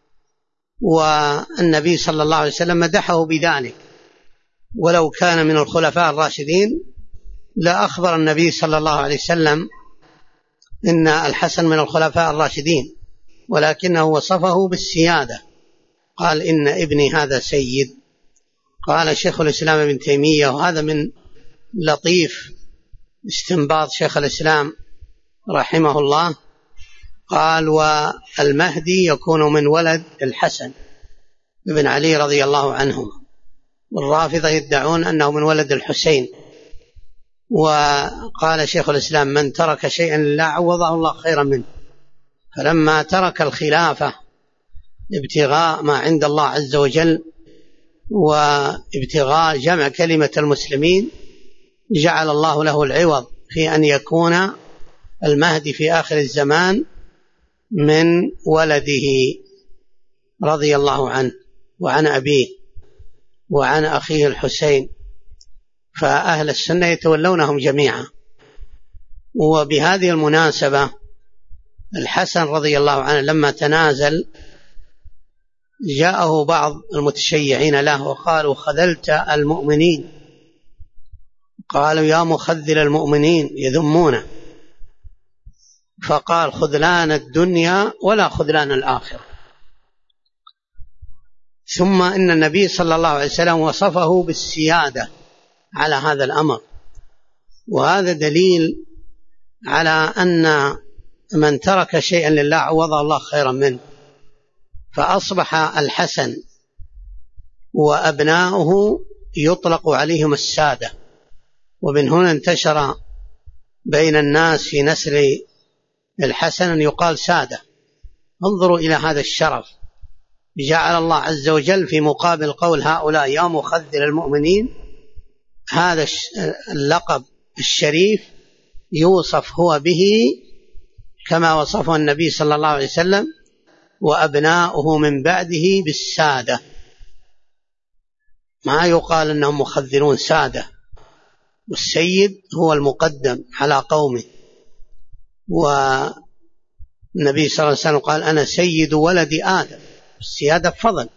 Speaker 1: والنبي صلى الله عليه وسلم مدحه بذلك. ولو كان من الخلفاء الراشدين لأخبر النبي صلى الله عليه وسلم إن الحسن من الخلفاء الراشدين، ولكنه وصفه بالسيادة، قال إن ابني هذا سيد. قال شيخ الإسلام ابن تيمية، وهذا من لطيف استنباط شيخ الإسلام رحمه الله، قال والمهدي يكون من ولد الحسن بن علي رضي الله عنه، والرافضة يدعون أنه من ولد الحسين. وقال شيخ الإسلام من ترك شيئا لله عوضه الله خيرا منه. فلما ترك الخلافة ابتغاء ما عند الله عز وجل وابتغاء جمع كلمة المسلمين، جعل الله له العوض في أن يكون المهدي في آخر الزمان من ولده رضي الله عنه وعن أبيه وعن أخيه الحسين، فأهل السنة يتولونهم جميعا. وبهذه المناسبة الحسن رضي الله عنه لما تنازل جاءه بعض المتشيعين له وقالوا خذلت المؤمنين، قالوا يا مخذل المؤمنين يذمونه، فقال خذلان الدنيا ولا خذلان الآخرة. ثم إن النبي صلى الله عليه وسلم وصفه بالسيادة على هذا الأمر، وهذا دليل على أن من ترك شيئا لله عوضه الله خيرا منه. فأصبح الحسن وأبناؤه يطلق عليهم السادة، ومن هنا انتشر بين الناس في نسل الحسن أن يقال سادة. انظروا إلى هذا الشرف، جعل الله عز وجل في مقابل قول هؤلاء يا مخذل المؤمنين هذا اللقب الشريف يوصف هو به كما وصفه النبي صلى الله عليه وسلم وأبناؤه من بعده بالسادة. ما يقال أنهم مخذلون سادة، والسيد هو المقدم على قومه. والنبي صلى الله عليه وسلم قال أنا سيد ولد آدم، السيادة فضل.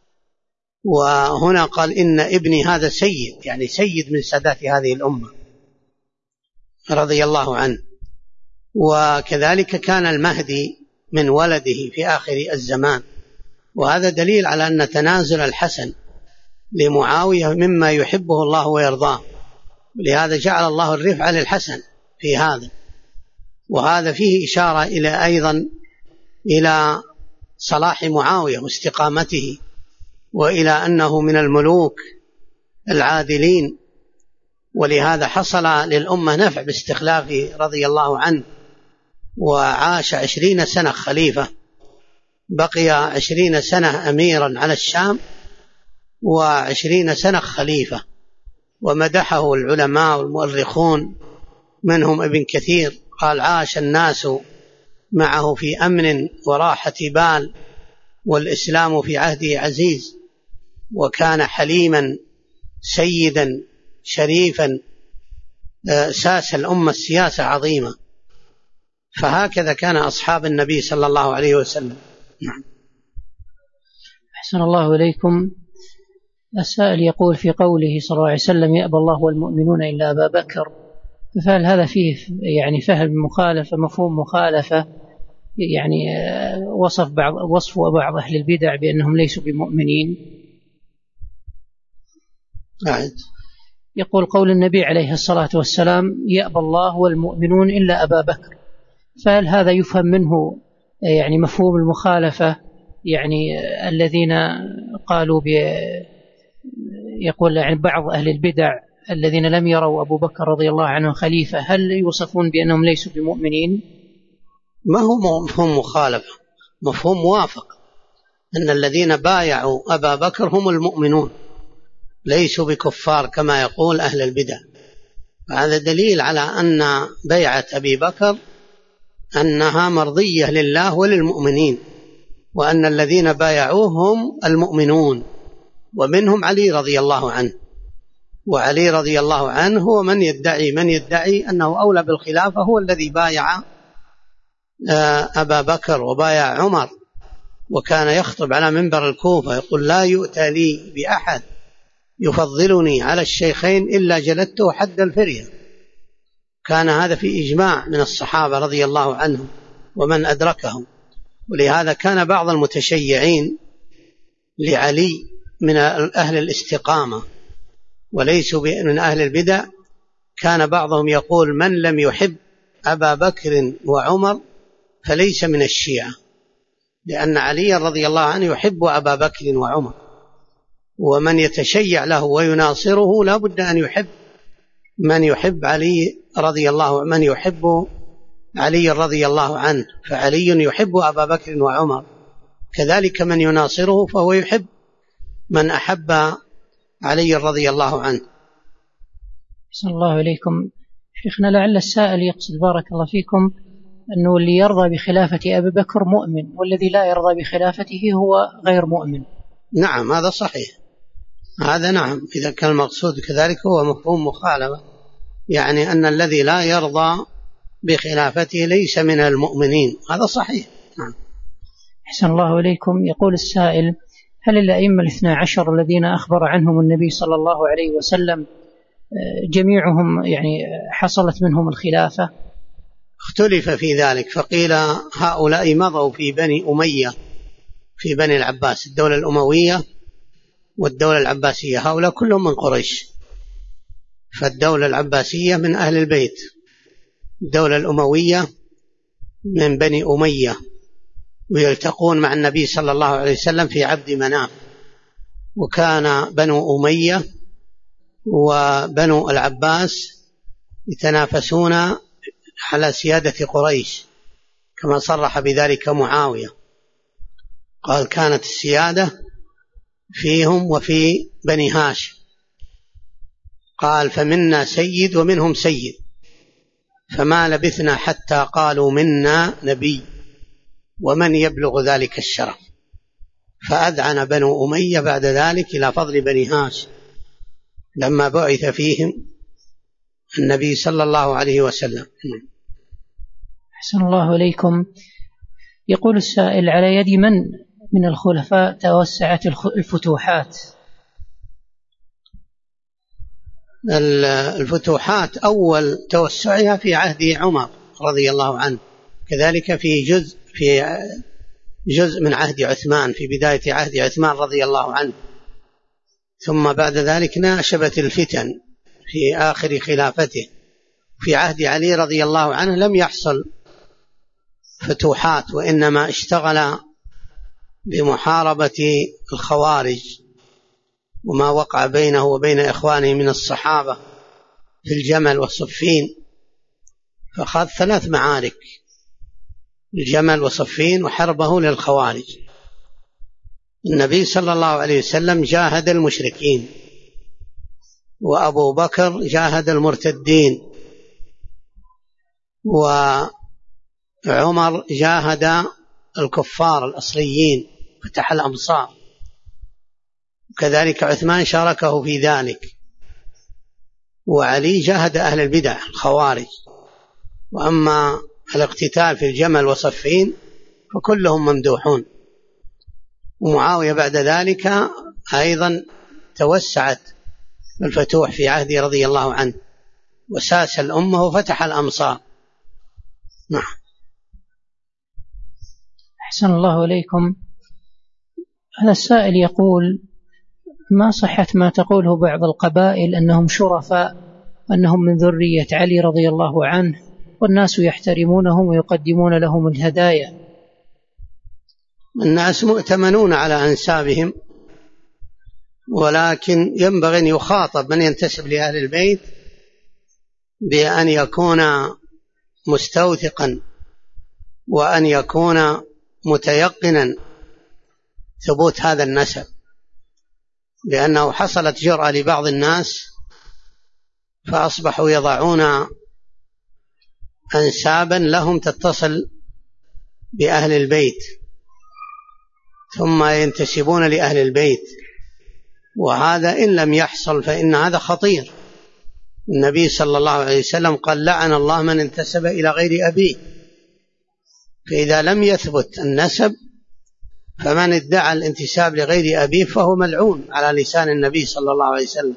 Speaker 1: وهنا قال إن ابني هذا سيد، يعني سيد من سادات هذه الأمة رضي الله عنه. وكذلك كان المهدي من ولده في آخر الزمان، وهذا دليل على أن تنازل الحسن لمعاوية مما يحبه الله ويرضاه، ولهذا جعل الله الرفعة للحسن في هذا. وهذا فيه إشارة أيضا إلى صلاح معاوية واستقامته، وإلى أنه من الملوك العادلين، ولهذا حصل للأمة نفع باستخلافه رضي الله عنه، وعاش 20 سنة خليفة، بقي 20 سنة أميرا على الشام و20 سنة خليفة. ومدحه العلماء والمؤرخون منهم ابن كثير، قال عاش الناس معه في أمن وراحة بال، والإسلام في عهده عزيز، وكان حليما سيدا شريفا ساس الأمة السياسة عظيمة. فهكذا كان أصحاب النبي صلى الله عليه وسلم.
Speaker 2: أحسن الله إليكم. السائل يقول في قوله صلى الله عليه وسلم يأبى الله والمؤمنون إلا أبا بكر، فهل هذا فيه يعني فهم مخالفة، مفهوم مخالفة، يعني وصف بعض أهل البدع بأنهم ليسوا بمؤمنين؟ يقول قول النبي عليه الصلاة والسلام يأبى الله والمؤمنون إلا أبا بكر، فهل هذا يفهم منه يعني مفهوم المخالفة، يعني الذين قالوا يقول يعني بعض أهل البدع الذين لم يروا أبو بكر رضي الله عنه خليفة هل يوصفون بأنهم ليسوا بمؤمنين؟
Speaker 1: ما هو مفهوم مخالفة، مفهوم موافق، أن الذين بايعوا أبا بكر هم المؤمنون ليسوا بكفار كما يقول أهل البدع. هذا دليل على أن بيعة أبي بكر أنها مرضية لله وللمؤمنين، وأن الذين بايعوه هم المؤمنون، ومنهم علي رضي الله عنه. وعلي رضي الله عنه هو من يدعي أنه أولى بالخلافة، هو الذي بايع أبا بكر وبايع عمر، وكان يخطب على منبر الكوفة يقول لا يؤتى لي بأحد يفضلني على الشيخين إلا جلدته حد الفرية. كان هذا في إجماع من الصحابة رضي الله عنهم ومن أدركهم. ولهذا كان بعض المتشيعين لعلي من أهل الاستقامة وليسوا من أهل البدع، كان بعضهم يقول من لم يحب أبا بكر وعمر فليس من الشيعة، لأن علي رضي الله عنه يحب أبا بكر وعمر، ومن يتشيع له ويناصره لا بد أن يحب من يحب علي رضي الله عنه، فعلي يحب أبا بكر وعمر، كذلك من يناصره فهو يحب من أحب علي رضي الله عنه.
Speaker 2: أحسن الله إليكم. شيخنا، لعل السائل يقصد بارك الله فيكم أنه اللي يرضى بخلافة أبي بكر مؤمن، والذي لا يرضى بخلافته هو غير مؤمن.
Speaker 1: نعم، هذا صحيح، هذا نعم، إذا كان المقصود كذلك هو مفهوم مخالفة، يعني أن الذي لا يرضى بخلافته ليس من المؤمنين، هذا صحيح. نعم.
Speaker 2: أحسن الله إليكم. يقول السائل: هل الأئمة 12 الذين أخبر عنهم النبي صلى الله عليه وسلم جميعهم يعني حصلت منهم الخلافة؟
Speaker 1: اختلف في ذلك، فقيل هؤلاء مضوا في بني أمية، في بني العباس، الدولة الأموية والدولة العباسية، هؤلاء كلهم من قريش، فالدولة العباسية من أهل البيت، الدولة الأموية من بني أمية، ويلتقون مع النبي صلى الله عليه وسلم في عبد مناف، وكان بنو أمية وبنو العباس يتنافسون على سيادة قريش، كما صرح بذلك معاوية، قال كانت السيادة فيهم وفي بني هاشم، قال فمنا سيد ومنهم سيد، فما لبثنا حتى قالوا منا نبي ومن يبلغ ذلك الشرف، فأذعن بنو أمية بعد ذلك إلى فضل بني هاشم لما بعث فيهم النبي صلى الله عليه وسلم.
Speaker 2: أحسن الله إليكم. يقول السائل: على يد من الخلفاء توسعت الفتوحات؟
Speaker 1: الفتوحات أول توسعها في عهد عمر رضي الله عنه، كذلك في جزء من عهد عثمان، في بداية عهد عثمان رضي الله عنه، ثم بعد ذلك ناشبت الفتن في آخر خلافته. في عهد علي رضي الله عنه لم يحصل فتوحات، وإنما اشتغل بمحاربة الخوارج وما وقع بينه وبين إخوانه من الصحابة في الجمل وصفين، فخاض 3 معارك، الجمل وصفين وحربه للخوارج. النبي صلى الله عليه وسلم جاهد المشركين، وأبو بكر جاهد المرتدين، وعمر جاهد الكفار الأصليين فتح الأمصار، وكذلك عثمان شاركه في ذلك، وعلي جاهد أهل البدع الخوارج. وأما الاقتتال في الجمل وصفين فكلهم ممدوحون. ومعاوية بعد ذلك أيضا توسعت الفتوح في عهده رضي الله عنه، وساس الأمة وفتح الأمصار. نعم.
Speaker 2: أحسن الله إليكم. هذا السائل يقول: ما صحة ما تقوله بعض القبائل أنهم شرفاء، أنهم من ذرية علي رضي الله عنه، والناس يحترمونهم ويقدمون لهم الهدايا؟
Speaker 1: الناس مؤتمنون على أنسابهم، ولكن ينبغي أن يخاطب من ينتسب لأهل البيت بأن يكون مستوثقا، وأن يكون متيقنا ثبوت هذا النسب، لأنه حصلت جرأة لبعض الناس فأصبحوا يضعون أنسابا لهم تتصل بأهل البيت ثم ينتسبون لأهل البيت، وهذا إن لم يحصل فإن هذا خطير. النبي صلى الله عليه وسلم قال: لعن الله من انتسب إلى غير أبيه. فإذا لم يثبت النسب فمن ادعى الانتساب لغير أبيه فهو ملعون على لسان النبي صلى الله عليه وسلم.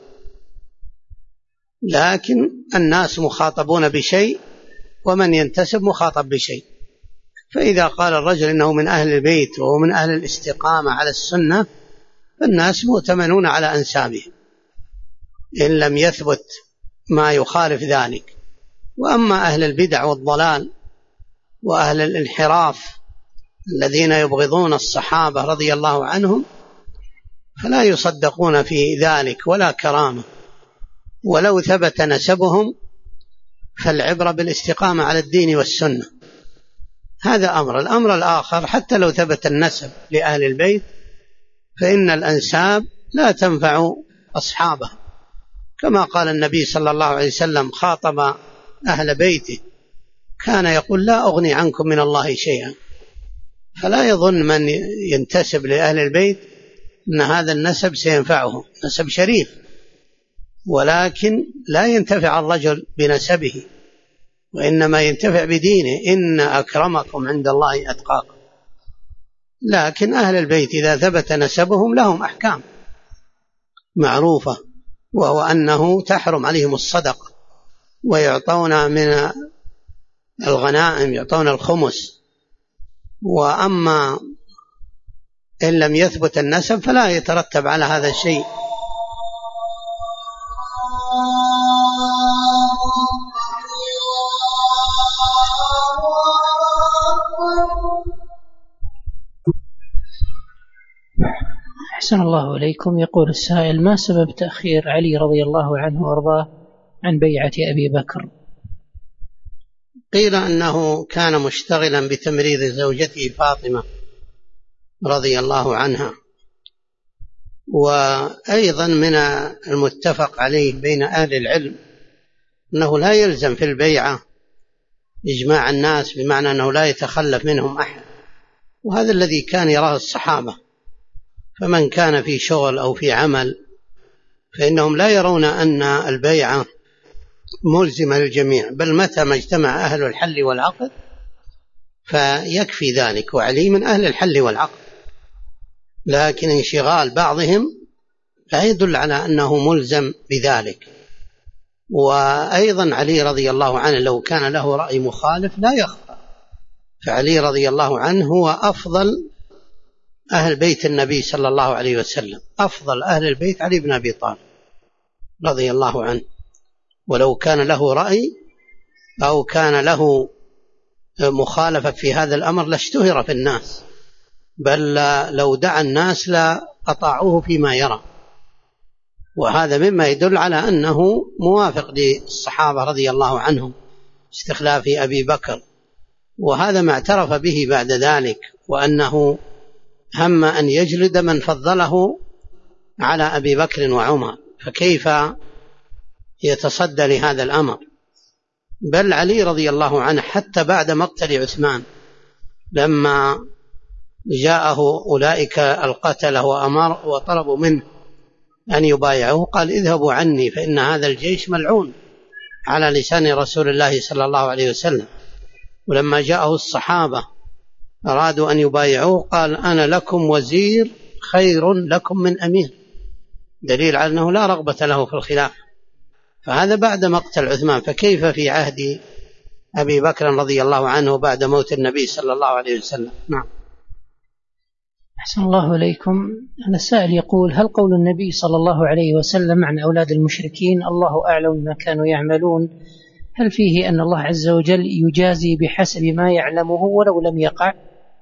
Speaker 1: لكن الناس مخاطبون بشيء، ومن ينتسب مخاطب بشيء. فإذا قال الرجل إنه من أهل البيت وهو من أهل الاستقامة على السنة فالناس مؤتمنون على أنسابهم إن لم يثبت ما يخالف ذلك. وأما أهل البدع والضلال وأهل الانحراف الذين يبغضون الصحابة رضي الله عنهم فلا يصدقون في ذلك ولا كرامة، ولو ثبت نسبهم فالعبرة بالاستقامة على الدين والسنة. هذا أمر. الأمر الآخر، حتى لو ثبت النسب لأهل البيت فإن الأنساب لا تنفع أصحابه، كما قال النبي صلى الله عليه وسلم خاطب أهل بيته كان يقول لا أغني عنكم من الله شيئا. فلا يظن من ينتسب لأهل البيت أن هذا النسب سينفعه، نسب شريف، ولكن لا ينتفع الرجل بنسبه، وإنما ينتفع بدينه. إن أكرمكم عند الله أتقاكم. لكن أهل البيت إذا ثبت نسبهم لهم أحكام معروفة، وهو أنه تحرم عليهم الصدقة، ويعطون من الغنائم، يعطون الخمس. وأما إن لم يثبت النسب فلا يترتب على هذا الشيء.
Speaker 2: أحسن الله إليكم. يقول السائل: ما سبب تأخير علي رضي الله عنه وأرضاه عن بيعة أبي بكر؟
Speaker 1: قيل أنه كان مشتغلا بتمريض زوجته فاطمة رضي الله عنها. وأيضا من المتفق عليه بين أهل العلم أنه لا يلزم في البيعة إجماع الناس، بمعنى أنه لا يتخلف منهم أحد، وهذا الذي كان يراه الصحابة. فمن كان في شغل أو في عمل فإنهم لا يرون أن البيعة ملزمة للجميع، بل متى ما اجتمع أهل الحل والعقد فيكفي ذلك، وعلي من أهل الحل والعقد. لكن انشغال بعضهم لا يدل على أنه ملزم بذلك. وأيضا علي رضي الله عنه لو كان له رأي مخالف لا يخفى، فعلي رضي الله عنه هو أفضل أهل بيت النبي صلى الله عليه وسلم. أفضل أهل البيت علي بن أبي طالب رضي الله عنه، ولو كان له رأي أو كان له مخالفة في هذا الأمر لاشتهر في الناس، بل لو دعا الناس لا أطاعوه فيما يرى. وهذا مما يدل على أنه موافق للصحابة رضي الله عنهم استخلاف أبي بكر، وهذا ما اعترف به بعد ذلك، وأنه هم أن يجلد من فضله على أبي بكر وعمر، فكيف يتصدى لهذا الأمر؟ بل علي رضي الله عنه حتى بعد مقتل عثمان لما جاءه أولئك القتلة وطلبوا منه أن يبايعوه قال: اذهبوا عني فإن هذا الجيش ملعون، على لسان رسول الله صلى الله عليه وسلم. ولما جاءه الصحابة أرادوا أن يبايعوه قال: أنا لكم وزير خير لكم من أمير، دليل على أنه لا رغبة له في الخلافة. فهذا بعد مقتل عثمان، فكيف في عهد أبي بكر رضي الله عنه بعد موت النبي صلى الله عليه وسلم؟ نعم.
Speaker 2: أحسن الله إليكم. هذا السائل يقول: هل قول النبي صلى الله عليه وسلم عن أولاد المشركين الله أعلم ما كانوا يعملون، هل فيه أن الله عز وجل يجازي بحسب ما يعلمه ولو لم يقع؟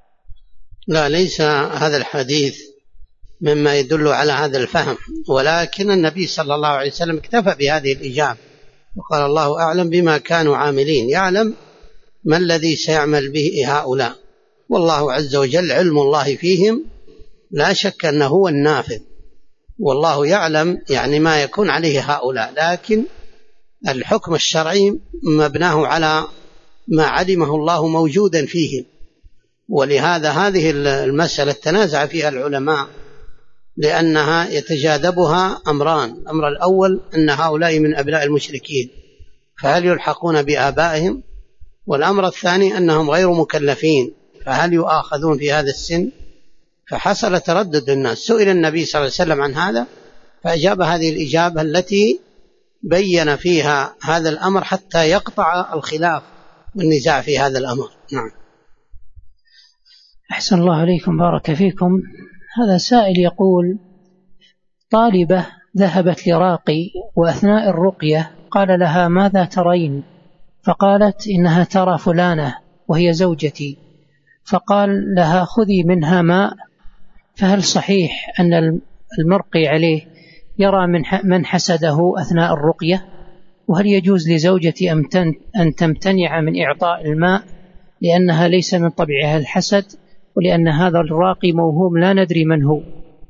Speaker 1: لا، ليس هذا الحديث مما يدل على هذا الفهم، ولكن النبي صلى الله عليه وسلم اكتفى بهذه الإجابة وقال: الله أعلم بما كانوا عاملين، يعلم ما الذي سيعمل به هؤلاء، والله عز وجل علم الله فيهم لا شك أنه هو النافذ، والله يعلم يعني ما يكون عليه هؤلاء، لكن الحكم الشرعي مبناه على ما علمه الله موجودا فيهم. ولهذا هذه المسألة تنازع فيها العلماء، لأنها يتجاذبها أمران: الأمر الأول أن هؤلاء من أبناء المشركين فهل يلحقون بآبائهم؟ والأمر الثاني أنهم غير مكلفين فهل يؤاخذون في هذا السن؟ فحصل تردد الناس. سئل النبي صلى الله عليه وسلم عن هذا فأجاب هذه الإجابة التي بين فيها هذا الأمر حتى يقطع الخلاف والنزاع في هذا الأمر. نعم.
Speaker 2: أحسن الله عليكم، بارك فيكم. هذا سائل يقول: طالبة ذهبت لراقي، وأثناء الرقية قال لها: ماذا ترين؟ فقالت: إنها ترى فلانة وهي زوجتي. فقال لها: خذي منها ماء. فهل صحيح أن المرقي عليه يرى من حسده أثناء الرقية؟ وهل يجوز لزوجتي أن تمتنع من إعطاء الماء لأنها ليس من طبعها الحسد، ولأن هذا الراقي موهوم لا ندري من هو؟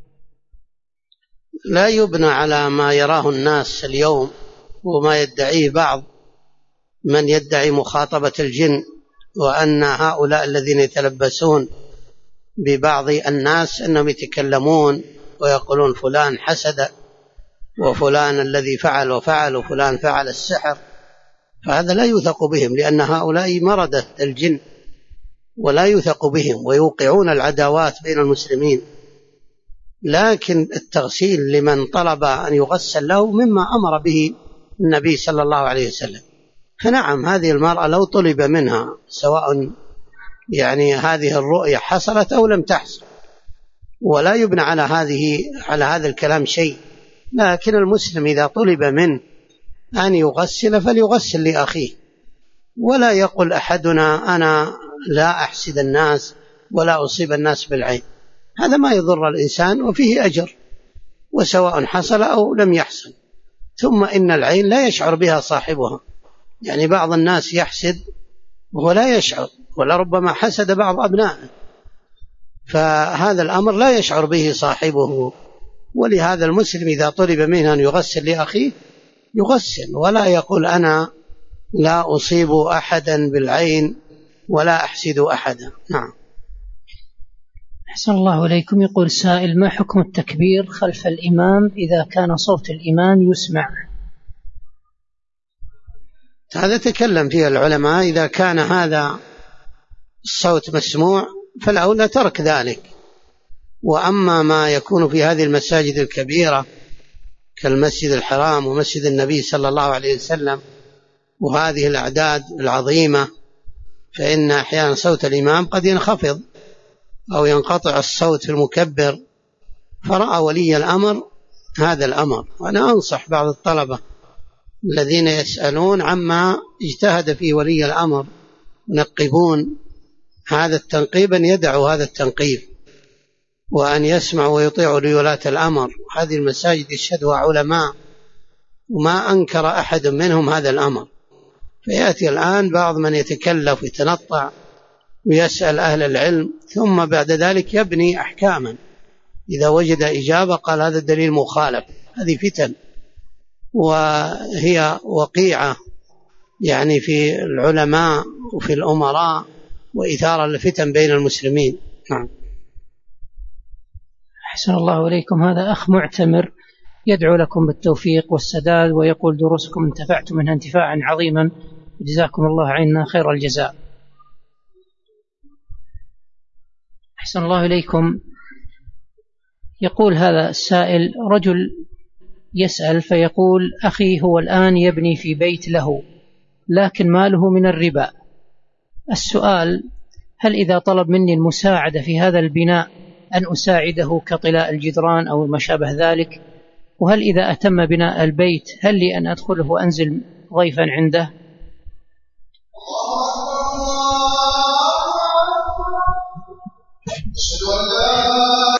Speaker 1: لا يبنى على ما يراه الناس اليوم وما يدعيه بعض من يدعي مخاطبة الجن، وأن هؤلاء الذين يتلبسون ببعض الناس أنهم يتكلمون ويقولون فلان حسد، وفلان الذي فعل وفعل، وفلان فعل السحر. فهذا لا يوثق بهم، لأن هؤلاء مردة الجن ولا يوثق بهم ويوقعون العداوات بين المسلمين. لكن التغسيل لمن طلب أن يغسل له مما أمر به النبي صلى الله عليه وسلم. فنعم، هذه المرأة لو طلب منها، سواء يعني هذه الرؤية حصلت أو لم تحصل، ولا يبنى على هذا الكلام شيء. لكن المسلم إذا طلب منه أن يغسل فليغسل لأخيه، ولا يقول أحدنا أنا لا أحسد الناس ولا أصيب الناس بالعين. هذا ما يضر الإنسان وفيه أجر، وسواء حصل أو لم يحصل. ثم إن العين لا يشعر بها صاحبها، يعني بعض الناس يحسد وهو لا يشعر، ولربما حسد بعض أبنائه، فهذا الأمر لا يشعر به صاحبه. ولهذا المسلم إذا طلب منه أن يغسل لأخيه يغسل، ولا يقول أنا لا أصيب أحدا بالعين ولا أحسد أحدا. نعم.
Speaker 2: أحسن الله إليكم. يقول سائل: ما حكم التكبير خلف الإمام إذا كان صوت الإمام يسمع؟
Speaker 1: هذا تكلم فيه العلماء. إذا كان هذا الصوت مسموع فالأولى ترك ذلك. وأما ما يكون في هذه المساجد الكبيرة كالمسجد الحرام ومسجد النبي صلى الله عليه وسلم وهذه الأعداد العظيمة، فإن أحيانا صوت الإمام قد ينخفض أو ينقطع الصوت في المكبر، فرأى ولي الأمر هذا الأمر. وأنا أنصح بعض الطلبة الذين يسألون عما اجتهد فيه ولي الأمر ينقبون هذا التنقيب أن يدعوا هذا التنقيب، وأن يسمعوا ويطيعوا لولاة الأمر. هذه المساجد يشهدها علماء وما أنكر أحد منهم هذا الأمر. فيأتي الآن بعض من يتكلف ويتنطع ويسأل أهل العلم، ثم بعد ذلك يبني أحكاما إذا وجد إجابة قال هذا الدليل مخالف. هذه فتن وهي وقيعة يعني في العلماء وفي الأمراء، وإثارة الفتن بين المسلمين. نعم.
Speaker 2: أحسن الله إليكم. هذا أخ معتمر يدعو لكم بالتوفيق والسداد، ويقول دروسكم انتفعت منها انتفاعا عظيما، جزاكم الله عنا خير الجزاء. أحسن الله إليكم. يقول هذا السائل: رجل يسأل فيقول: أخي هو الآن يبني في بيت له لكن ماله من الربا. السؤال: هل إذا طلب مني المساعدة في هذا البناء أن أساعده كطلاء الجدران أو ما شابه ذلك؟ وهل إذا أتم بناء البيت هل لي أن أدخله وأنزل ضيفا عنده؟